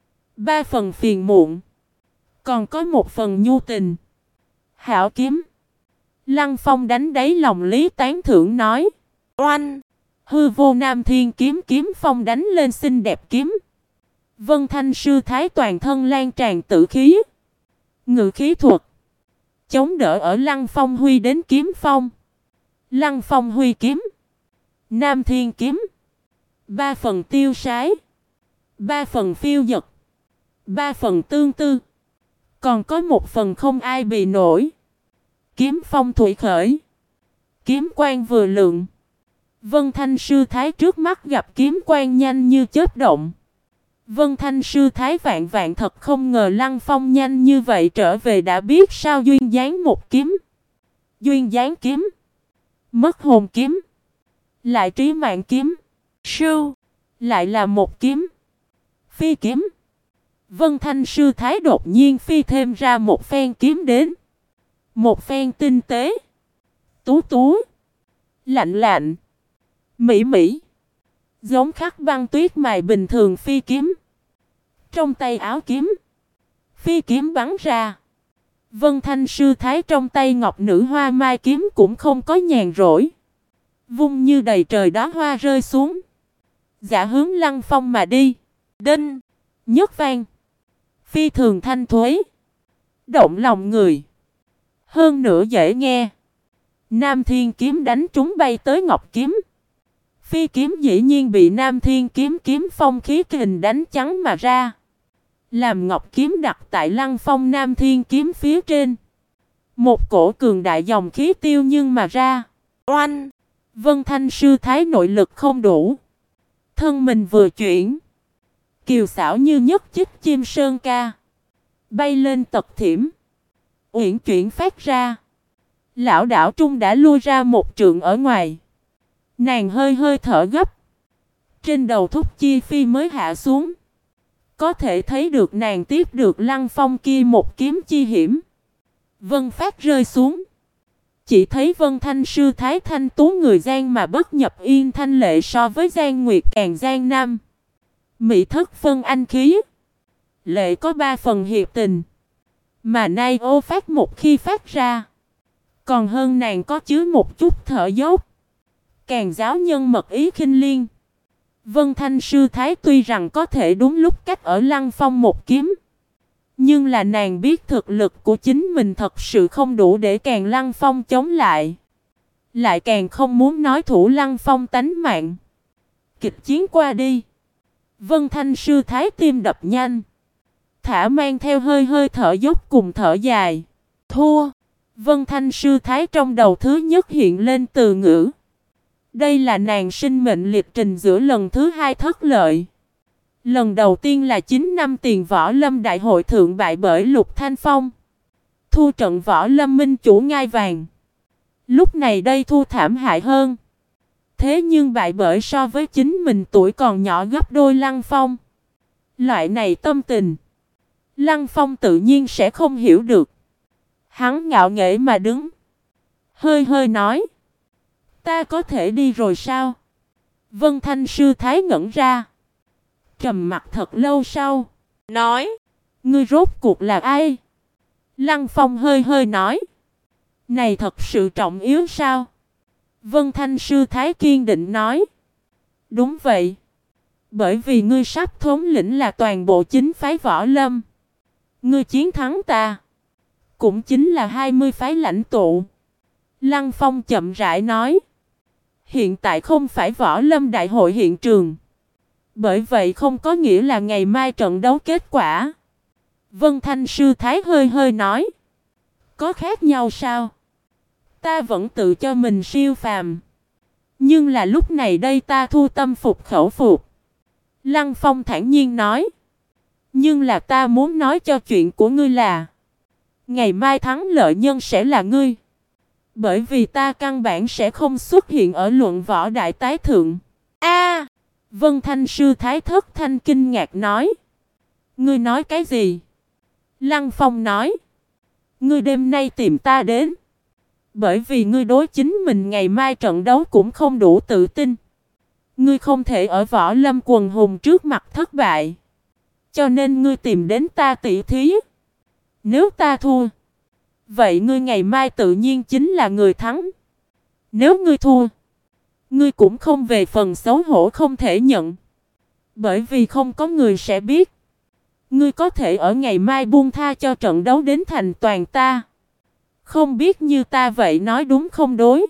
3 phần phiền muộn. Còn có 1 phần nhu tình. Hảo kiếm. Lăng Phong đánh đáy lòng Lý tán thưởng nói. Oanh. Hư vô nam thiên kiếm kiếm phong đánh lên xinh đẹp kiếm. Vân Thanh sư thái toàn thân lan tràn tử khí. Ngự khí thuật. Chống đỡ ở Lăng Phong huy đến kiếm phong. Lăng Phong huy kiếm. Nam thiên kiếm. 3 phần tiêu sái. 3 phần phiêu dật. 3 phần tương tư. Còn có 1 phần không ai bị nổi. Kiếm phong thủy khởi. Kiếm quang vừa lượng. Vân Thanh sư thái trước mắt gặp kiếm quang nhanh như chớp động. Vân Thanh sư thái vạn vạn thật không ngờ Lăng Phong nhanh như vậy trở về đã biết sao duyên dáng một kiếm. Duyên dáng kiếm. Mất hồn kiếm. Lại trí mạng kiếm. Sưu. Lại là một kiếm. Phi kiếm. Vân Thanh sư thái đột nhiên phi thêm ra một phen kiếm đến. Một phen tinh tế. Tú tú. Lạnh lạnh. Mỹ mỹ. Giống khắc băng tuyết mài bình thường phi kiếm. Trong tay áo kiếm. Phi kiếm bắn ra. Vân Thanh sư thái trong tay ngọc nữ hoa mai kiếm cũng không có nhàn rỗi. Vung như đầy trời đóa hoa rơi xuống. Dạ hướng Lăng Phong mà đi. Đinh. Nhất vang. Phi thường thanh thuế. Động lòng người. Hơn nữa dễ nghe. Nam thiên kiếm đánh trúng bay tới ngọc kiếm. Phi kiếm dĩ nhiên bị Nam thiên kiếm kiếm phong khí kình đánh trắng mà ra. Làm ngọc kiếm đặt tại Lăng Phong Nam thiên kiếm phía trên. Một cổ cường đại dòng khí tiêu nhưng mà ra. Oanh! Vân Thanh sư thái nội lực không đủ. Thân mình vừa chuyển. Kiều xảo như nhất chích chim sơn ca. Bay lên tật thiểm. Uyển chuyển phát ra. Lão đảo trung đã lui ra một trượng ở ngoài. Nàng hơi hơi thở gấp. Trên đầu thúc chi phi mới hạ xuống. Có thể thấy được nàng tiếp được Lăng Phong kia một kiếm chi hiểm. Vân Phát rơi xuống. Chỉ thấy Vân Thanh sư thái thanh tú người gian mà bất nhập yên thanh lệ so với Giang Nguyệt càng gian nam. Mỹ thất phân anh khí. Lệ có ba phần hiệp tình. Mà nay ô phát một khi phát ra. Còn hơn nàng có chứa một chút thở dốc. Càng giáo nhân mật ý khinh liên. Vân Thanh sư thái tuy rằng có thể đúng lúc cách ở Lăng Phong một kiếm. Nhưng là nàng biết thực lực của chính mình thật sự không đủ để càng Lăng Phong chống lại. Lại càng không muốn nói thủ Lăng Phong tánh mạng. Kịch chiến qua đi. Vân Thanh sư thái tim đập nhanh. Thả mang theo hơi hơi thở dốc cùng thở dài. Thua. Vân Thanh sư thái trong đầu thứ nhất hiện lên từ ngữ. Đây là nàng sinh mệnh liệt trình giữa lần thứ hai thất lợi. Lần đầu tiên là 9 năm tiền Võ Lâm Đại hội thượng bại bởi Lục Thanh Phong. Thua trận Võ Lâm minh chủ ngai vàng. Lúc này đây thua thảm hại hơn. Thế nhưng bại bởi so với chính mình tuổi còn nhỏ gấp đôi Lăng Phong. Loại này tâm tình, Lăng Phong tự nhiên sẽ không hiểu được. Hắn ngạo nghễ mà đứng. Hơi hơi nói. Ta có thể đi rồi sao? Vân Thanh sư thái ngẩn ra. Trầm mặt thật lâu sau. Nói. Ngươi rốt cuộc là ai? Lăng Phong hơi hơi nói. Này thật sự trọng yếu sao? Vân Thanh sư thái kiên định nói. Đúng vậy. Bởi vì ngươi sắp thống lĩnh là toàn bộ chính phái Võ Lâm. Ngươi chiến thắng ta. Cũng chính là 20 phái lãnh tụ. Lăng Phong chậm rãi nói. Hiện tại không phải Võ Lâm Đại hội hiện trường. Bởi vậy không có nghĩa là ngày mai trận đấu kết quả. Vân Thanh sư thái hơi hơi nói. Có khác nhau sao? Ta vẫn tự cho mình siêu phàm. Nhưng là lúc này đây ta thu tâm phục khẩu phục. Lăng Phong thản nhiên nói. Nhưng là ta muốn nói cho chuyện của ngươi là. Ngày mai thắng lợi nhân sẽ là ngươi. Bởi vì ta căn bản sẽ không xuất hiện ở luận võ đại tái thượng. A! Vân Thanh sư thái thất thanh kinh ngạc nói. Ngươi nói cái gì? Lăng Phong nói. Ngươi đêm nay tìm ta đến. Bởi vì ngươi đối chính mình ngày mai trận đấu cũng không đủ tự tin. Ngươi không thể ở Võ Lâm quần hùng trước mặt thất bại. Cho nên ngươi tìm đến ta tỷ thí. Nếu ta thua, vậy ngươi ngày mai tự nhiên chính là người thắng. Nếu ngươi thua, ngươi cũng không về phần xấu hổ không thể nhận. Bởi vì không có người sẽ biết. Ngươi có thể ở ngày mai buông tha cho trận đấu đến thành toàn ta. Không biết như ta vậy nói đúng không đối?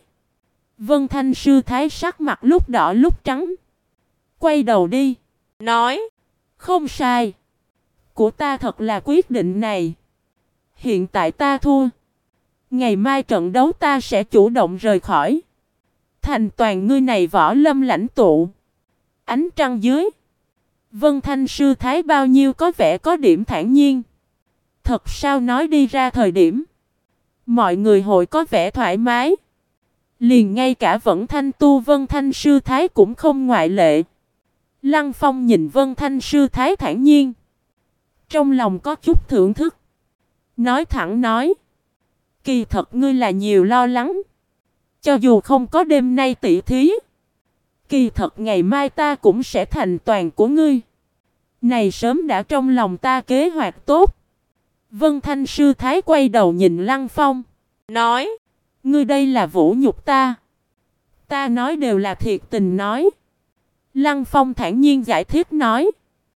Vân Thanh sư thái sắc mặt lúc đỏ lúc trắng. Quay đầu đi. Nói. Không sai. Của ta thật là quyết định này. Hiện tại ta thua. Ngày mai trận đấu ta sẽ chủ động rời khỏi. Thành toàn ngươi này Võ Lâm lãnh tụ. Ánh trăng dưới. Vân Thanh sư thái bao nhiêu có vẻ có điểm thản nhiên. Thật sao nói đi ra thời điểm. Mọi người hội có vẻ thoải mái. Liền ngay cả Vẫn Thanh tu Vân Thanh sư thái cũng không ngoại lệ. Lăng Phong nhìn Vân Thanh sư thái thản nhiên. Trong lòng có chút thưởng thức. Nói thẳng nói. Kỳ thật ngươi là nhiều lo lắng. Cho dù không có đêm nay tỷ thí. Kỳ thật ngày mai ta cũng sẽ thành toàn của ngươi. Này sớm đã trong lòng ta kế hoạch tốt. Vân Thanh sư thái quay đầu nhìn Lăng Phong. Nói. Ngươi đây là vũ nhục ta. Ta nói đều là thiệt tình nói. Lăng Phong thản nhiên giải thích nói.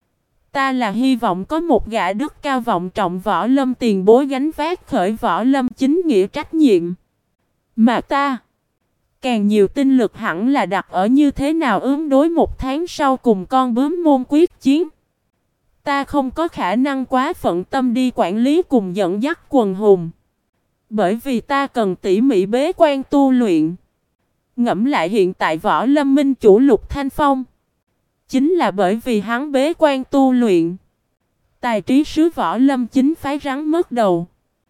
Ta là hy vọng có một gã đức cao vọng trọng Võ Lâm tiền bối gánh vác khởi Võ Lâm chính nghĩa trách nhiệm. Mà ta càng nhiều tinh lực hẳn là đặt ở như thế nào ứng đối một tháng sau cùng con bướm môn quyết chiến. Ta không có khả năng quá phận tâm đi quản lý cùng dẫn dắt quần hùng. Bởi vì ta cần tỉ mỉ bế quan tu luyện. Ngẫm lại hiện tại Võ Lâm minh chủ Lục Thanh Phong. Chính là bởi vì hắn bế quan tu luyện. Tài trí sứ Võ Lâm chính phái rắn mất đầu.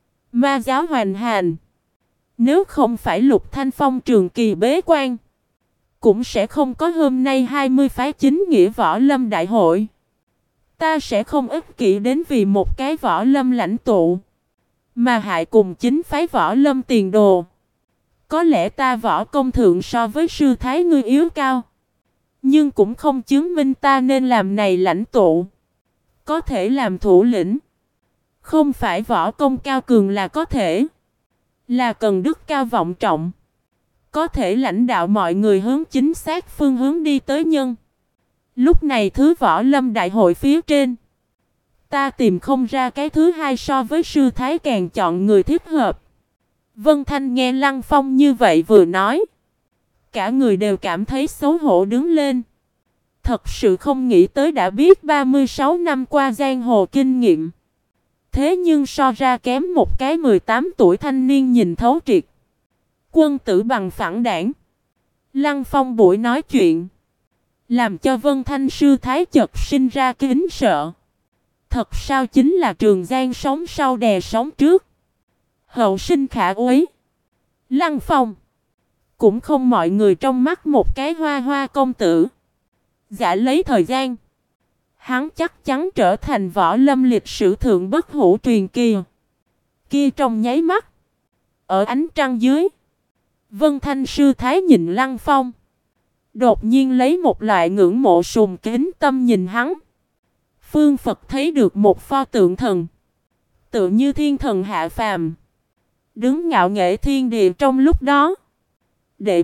Ma giáo hoành hành. Nếu không phải Lục Thanh Phong trường kỳ bế quan, cũng sẽ không có hôm nay 20 phái chính nghĩa Võ Lâm đại hội. Ta sẽ không ích kỷ đến vì một cái võ lâm lãnh tụ mà hại cùng chính phái võ lâm tiền đồ. Có lẽ ta võ công thượng so với sư thái ngươi yếu cao, nhưng cũng không chứng minh ta nên làm này lãnh tụ. Có thể làm thủ lĩnh, không phải võ công cao cường là có thể, là cần đức cao vọng trọng, có thể lãnh đạo mọi người hướng chính xác phương hướng đi tới nhân. Lúc này thứ võ lâm đại hội phía trên, ta tìm không ra cái thứ hai so với sư thái càng chọn người thích hợp. Vân Thanh nghe Lăng Phong như vậy vừa nói, cả người đều cảm thấy xấu hổ đứng lên. Thật sự không nghĩ tới đã biết 36 năm qua giang hồ kinh nghiệm, thế nhưng so ra kém một cái 18 tuổi thanh niên nhìn thấu triệt. Quân tử bằng phản đảng. Lăng Phong buổi nói chuyện, làm cho Vân Thanh sư thái chợt sinh ra kính sợ. Thật sao chính là Trường Giang sống sau đè sóng trước. Hậu sinh khả úy. Lăng Phong cũng không mọi người trong mắt một cái hoa hoa công tử. Giả lấy thời gian, hắn chắc chắn trở thành võ lâm lịch sử thượng bất hủ truyền kỳ. Kia trong nháy mắt, ở ánh trăng dưới, Vân Thanh sư thái nhìn Lăng Phong, đột nhiên lấy một loại ngưỡng mộ sùng kính tâm nhìn hắn. Phương Phật thấy được một pho tượng thần, tựa như thiên thần hạ phàm, đứng ngạo nghễ thiên địa trong lúc đó. Đệ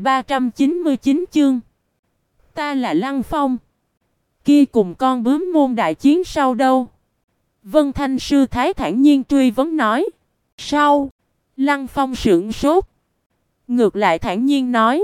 399 chương. Ta là Lăng Phong. Kia cùng con bướm môn đại chiến sau đâu? Vân Thanh sư thái thản nhiên truy vấn nói. Sau. Lăng Phong sững sốt, ngược lại thản nhiên nói.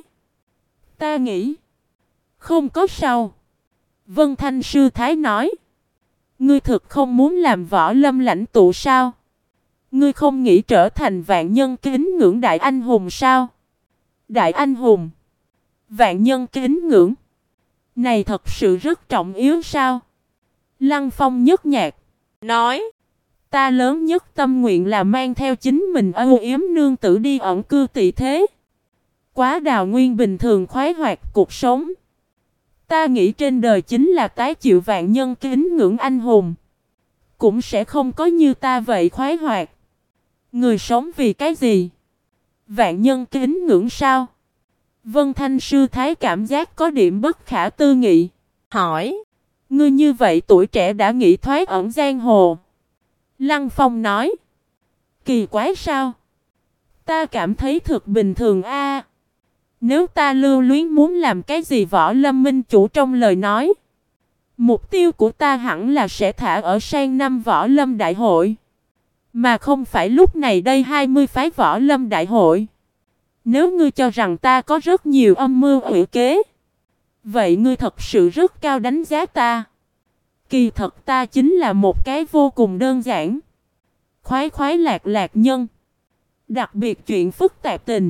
Ta nghĩ không có sau. Vân Thanh sư thái nói. Ngươi thực không muốn làm võ lâm lãnh tụ sao? Ngươi không nghĩ trở thành vạn nhân kính ngưỡng đại anh hùng sao? Đại anh hùng, vạn nhân kính ngưỡng, này thật sự rất trọng yếu sao? Lăng Phong nhếch nhạc nói. Ta lớn nhất tâm nguyện là mang theo chính mình âu yếm nương tử đi ẩn cư tị thế, quá đào nguyên bình thường khoái hoạt cuộc sống. Ta nghĩ trên đời chính là tái chịu vạn nhân kính ngưỡng anh hùng, cũng sẽ không có như ta vậy khoái hoạt. Người sống vì cái gì? Vạn nhân kính ngưỡng sao? Vân Thanh sư thái cảm giác có điểm bất khả tư nghị, hỏi. Ngươi như vậy tuổi trẻ đã nghĩ thoát ẩn giang hồ. Lăng Phong nói. Kỳ quái sao? Ta cảm thấy thực bình thường a. Nếu ta lưu luyến muốn làm cái gì võ lâm minh chủ trong lời nói, mục tiêu của ta hẳn là sẽ thả ở sang năm võ lâm đại hội, mà không phải lúc này đây 20 phái võ lâm đại hội. Nếu ngươi cho rằng ta có rất nhiều âm mưu quỷ kế, vậy ngươi thật sự rất cao đánh giá ta. Kỳ thật ta chính là một cái vô cùng đơn giản, khoái khoái lạc lạc nhân. Đặc biệt chuyện phức tạp tình,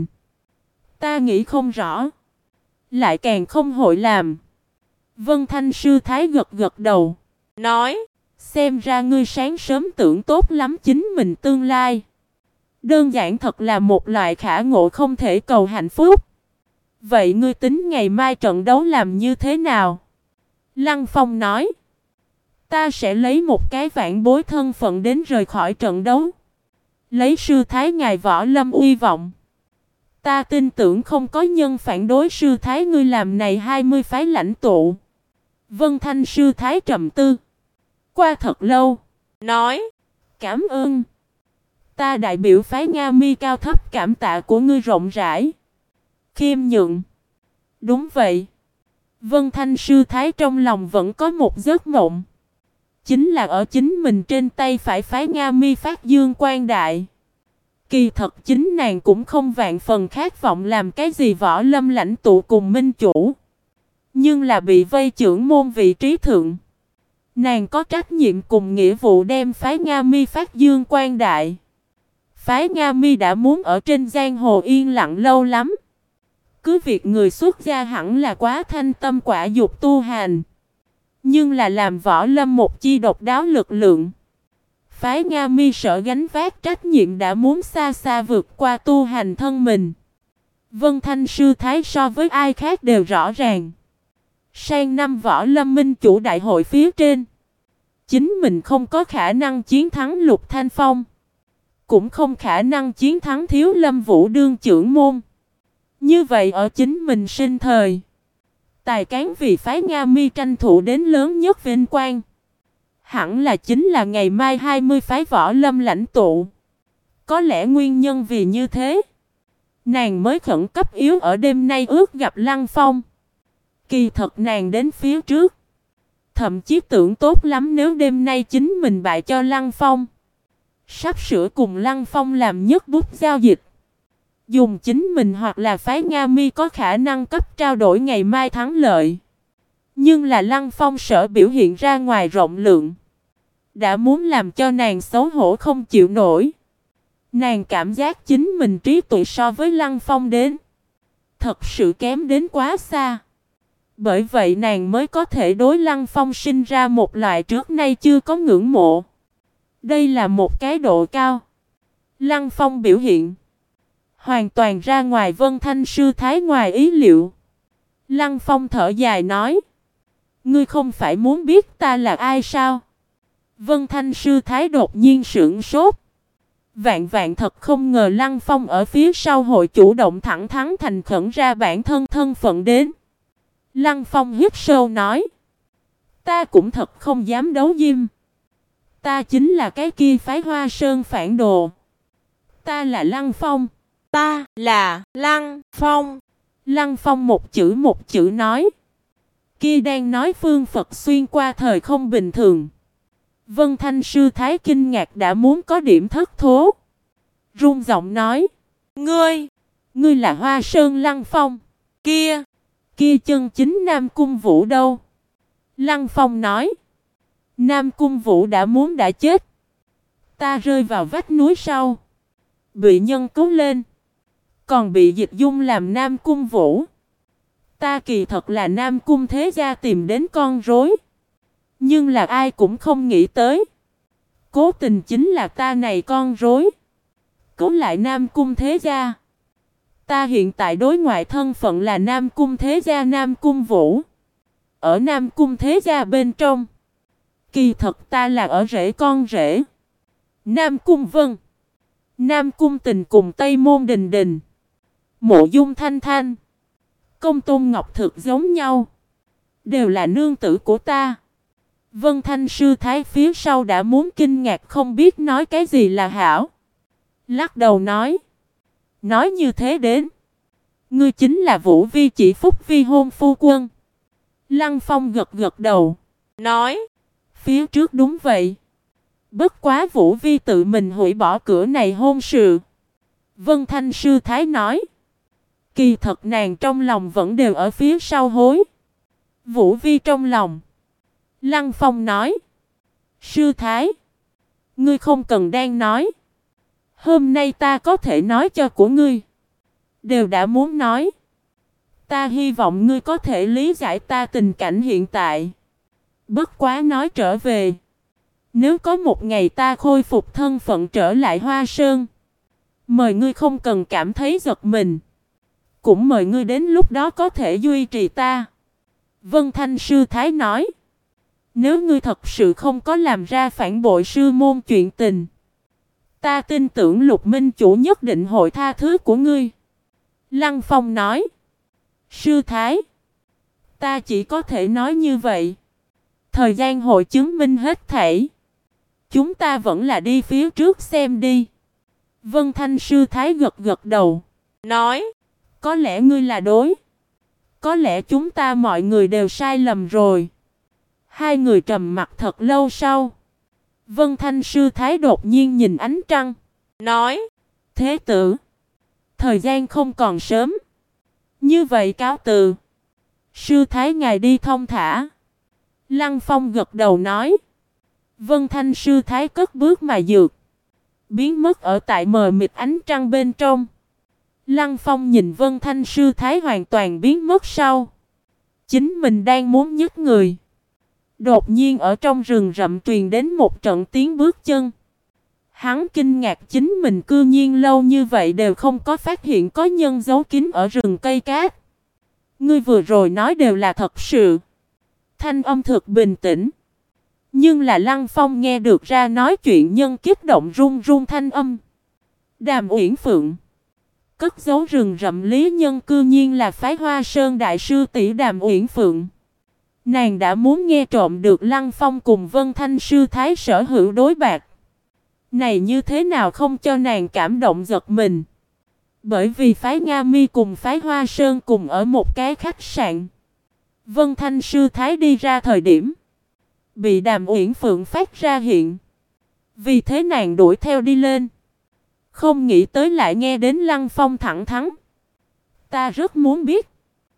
ta nghĩ không rõ, lại càng không hội làm. Vân Thanh sư thái gật gật đầu, nói. Xem ra ngươi sáng sớm tưởng tốt lắm chính mình tương lai. Đơn giản thật là một loại khả ngộ không thể cầu hạnh phúc. Vậy ngươi tính ngày mai trận đấu làm như thế nào? Lăng Phong nói. Ta sẽ lấy một cái vạn bối thân phận đến rời khỏi trận đấu, lấy sư thái ngài võ lâm uy vọng. Ta tin tưởng không có nhân phản đối sư thái ngươi làm này 20 phái lãnh tụ. Vân Thanh sư thái trầm tư qua thật lâu, nói. Cảm ơn. Ta đại biểu phái Nga Mi cao thấp cảm tạ của ngươi rộng rãi, khiêm nhượng. Đúng vậy. Vân Thanh sư thái trong lòng vẫn có một giấc mộng, chính là ở chính mình trên tay phải phái Nga Mi phát dương quang đại. Kỳ thật chính nàng cũng không vạn phần khát vọng làm cái gì võ lâm lãnh tụ cùng minh chủ, nhưng là bị vây trưởng môn vị trí thượng, nàng có trách nhiệm cùng nghĩa vụ đem phái Nga Mi phát dương quang đại. Phái Nga Mi đã muốn ở trên giang hồ yên lặng lâu lắm. Cứ việc người xuất gia hẳn là quá thanh tâm quả dục tu hành, nhưng là làm võ lâm một chi độc đáo lực lượng. Phái Nga Mi sợ gánh vác trách nhiệm đã muốn xa xa vượt qua tu hành thân mình. Vân Thanh sư thái so với ai khác đều rõ ràng. Sang năm võ lâm minh chủ đại hội phía trên, Chính mình không có khả năng chiến thắng Lục Thanh Phong, cũng không khả năng chiến thắng Thiếu Lâm Vũ đương trưởng môn. Như vậy ở chính mình sinh thời, tài cán vì phái Nga Mi tranh thủ đến lớn nhất vinh quang, hẳn là chính là ngày mai 20 phái võ lâm lãnh tụ. Có lẽ nguyên nhân vì như thế, nàng mới khẩn cấp yếu ở đêm nay ước gặp Lăng Phong. Kỳ thật nàng đến phía trước, thậm chí tưởng tốt lắm nếu đêm nay chính mình bại cho Lăng Phong, sắp sửa cùng Lăng Phong làm nhất bút giao dịch, dùng chính mình hoặc là phái Nga Mi có khả năng cấp trao đổi ngày mai thắng lợi. Nhưng là Lăng Phong sở biểu hiện ra ngoài rộng lượng, đã muốn làm cho nàng xấu hổ không chịu nổi. Nàng cảm giác chính mình trí tuệ so với Lăng Phong đến thật sự kém đến quá xa. Bởi vậy nàng mới có thể đối Lăng Phong sinh ra một loại trước nay chưa có ngưỡng mộ. Đây là một cái độ cao. Lăng Phong biểu hiện hoàn toàn ra ngoài Vân Thanh sư thái ngoài ý liệu. Lăng Phong thở dài nói: ngươi không phải muốn biết ta là ai sao? Vân Thanh sư thái đột nhiên sửng sốt. Vạn vạn thật không ngờ Lăng Phong ở phía sau hội chủ động thẳng thắn thành khẩn ra bản thân thân phận đến. Lăng Phong hít sâu nói: ta cũng thật không dám đấu diêm. Ta chính là cái kia phái Hoa Sơn phản đồ. Ta là Lăng Phong. Ta là Lăng Phong. Lăng Phong một chữ nói. Kia đang nói phương Phật xuyên qua thời không bình thường. Vân Thanh sư thái kinh ngạc đã muốn có điểm thất thố. Run giọng nói: Ngươi là Hoa Sơn Lăng Phong. Kia chân chính Nam Cung Vũ đâu? Lăng Phong nói: Nam Cung Vũ đã chết. Ta rơi vào vách núi sau, bị nhân cứu lên, còn bị Dịch Dung làm Nam Cung Vũ. Ta kỳ thật là Nam Cung thế gia tìm đến con rối, nhưng là ai cũng không nghĩ tới, cố tình chính là ta này con rối cứu lại Nam Cung thế gia. Ta hiện tại đối ngoại thân phận là Nam Cung thế gia Nam Cung Vũ. Ở Nam Cung thế gia bên trong, kỳ thật ta là ở rễ con rể. Nam Cung Vân, Nam Cung Tình cùng Tây Môn Đình Đình, Mộ Dung Thanh Thanh, Công Tôn Ngọc Thực giống nhau, đều là nương tử của ta. Vân Thanh sư thái phía sau đã muốn kinh ngạc không biết nói cái gì là hảo. Lắc đầu nói: nói như thế đến, ngươi chính là Vũ Vi chỉ phúc vi hôn phu quân. Lăng Phong gật gật đầu, nói: phía trước đúng vậy. Bất quá Vũ Vi tự mình hủy bỏ cửa này hôn sự. Vân Thanh sư thái nói: kỳ thật nàng trong lòng vẫn đều ở phía sau hối. Vũ Vi trong lòng. Lăng Phong nói: sư thái, ngươi không cần đang nói. Hôm nay ta có thể nói cho của ngươi, đều đã muốn nói. Ta hy vọng ngươi có thể lý giải ta tình cảnh hiện tại. Bất quá nói trở về, nếu có một ngày ta khôi phục thân phận trở lại Hoa Sơn, mời ngươi không cần cảm thấy giật mình. Cũng mời ngươi đến lúc đó có thể duy trì ta. Vân Thanh sư thái nói: nếu ngươi thật sự không có làm ra phản bội sư môn chuyện tình, ta tin tưởng Lục Minh chủ nhất định hội tha thứ của ngươi. Lăng Phong nói: sư thái, ta chỉ có thể nói như vậy. Thời gian hội chứng minh hết thảy. Chúng ta vẫn là đi phía trước xem đi. Vân Thanh sư thái gật gật đầu, nói: có lẽ ngươi là đối. Có lẽ chúng ta mọi người đều sai lầm rồi. Hai người trầm mặc thật lâu sau, Vân Thanh sư thái đột nhiên nhìn ánh trăng, nói: thế tử, thời gian không còn sớm. Như vậy cáo từ. Sư thái ngài đi thong thả. Lăng Phong gật đầu nói. Vân Thanh sư thái cất bước mà dược, biến mất ở tại mờ mịt ánh trăng bên trong. Lăng Phong nhìn Vân Thanh sư thái hoàn toàn biến mất sau, chính mình đang muốn nhấc người. Đột nhiên ở trong rừng rậm truyền đến một trận tiếng bước chân. Hắn kinh ngạc chính mình cư nhiên lâu như vậy đều không có phát hiện có nhân giấu kín ở rừng cây cát. Ngươi vừa rồi nói đều là thật sự. Thanh âm thực bình tĩnh, Nhưng là Lăng Phong nghe được ra nói chuyện nhân kích động run run thanh âm. Đàm Uyển Phượng. Cất giấu rừng rậm lý nhân cư nhiên là phái Hoa Sơn đại sư tỷ Đàm Uyển Phượng. Nàng đã muốn nghe trộm được Lăng Phong cùng Vân Thanh sư thái sở hữu đối bạc. Này như thế nào không cho nàng cảm động giật mình. Bởi vì phái Nga Mi cùng phái Hoa Sơn cùng ở một cái khách sạn. Vân Thanh sư thái đi ra thời điểm bị Đàm Uyển Phượng phát ra hiện. Vì thế nàng đuổi theo đi lên. Không nghĩ tới lại nghe đến Lăng Phong thẳng thắn. Ta rất muốn biết.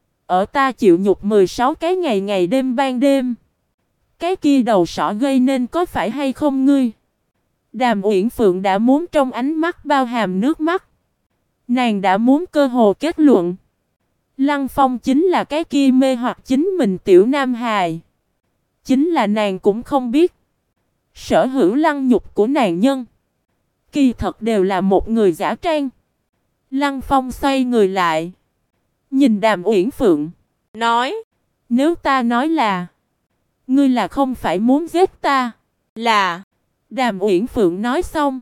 Ở ta chịu nhục 16 cái ngày ngày đêm ban đêm. Cái kia đầu sỏ gây nên có phải hay không ngươi? Đàm Uyển Phượng đã muốn trong ánh mắt bao hàm nước mắt. Nàng đã muốn cơ hồ kết luận. Lăng Phong chính là cái kia mê hoặc chính mình tiểu nam hài. Chính là nàng cũng không biết. Sở hữu lăng nhục của nàng nhân. Kỳ thật đều là một người giả trang. Lăng Phong xoay người lại. Nhìn Đàm Uyển Phượng. Nói. Nếu ta nói là. Ngươi là không phải muốn giết ta. Là. Đàm Uyển Phượng nói xong.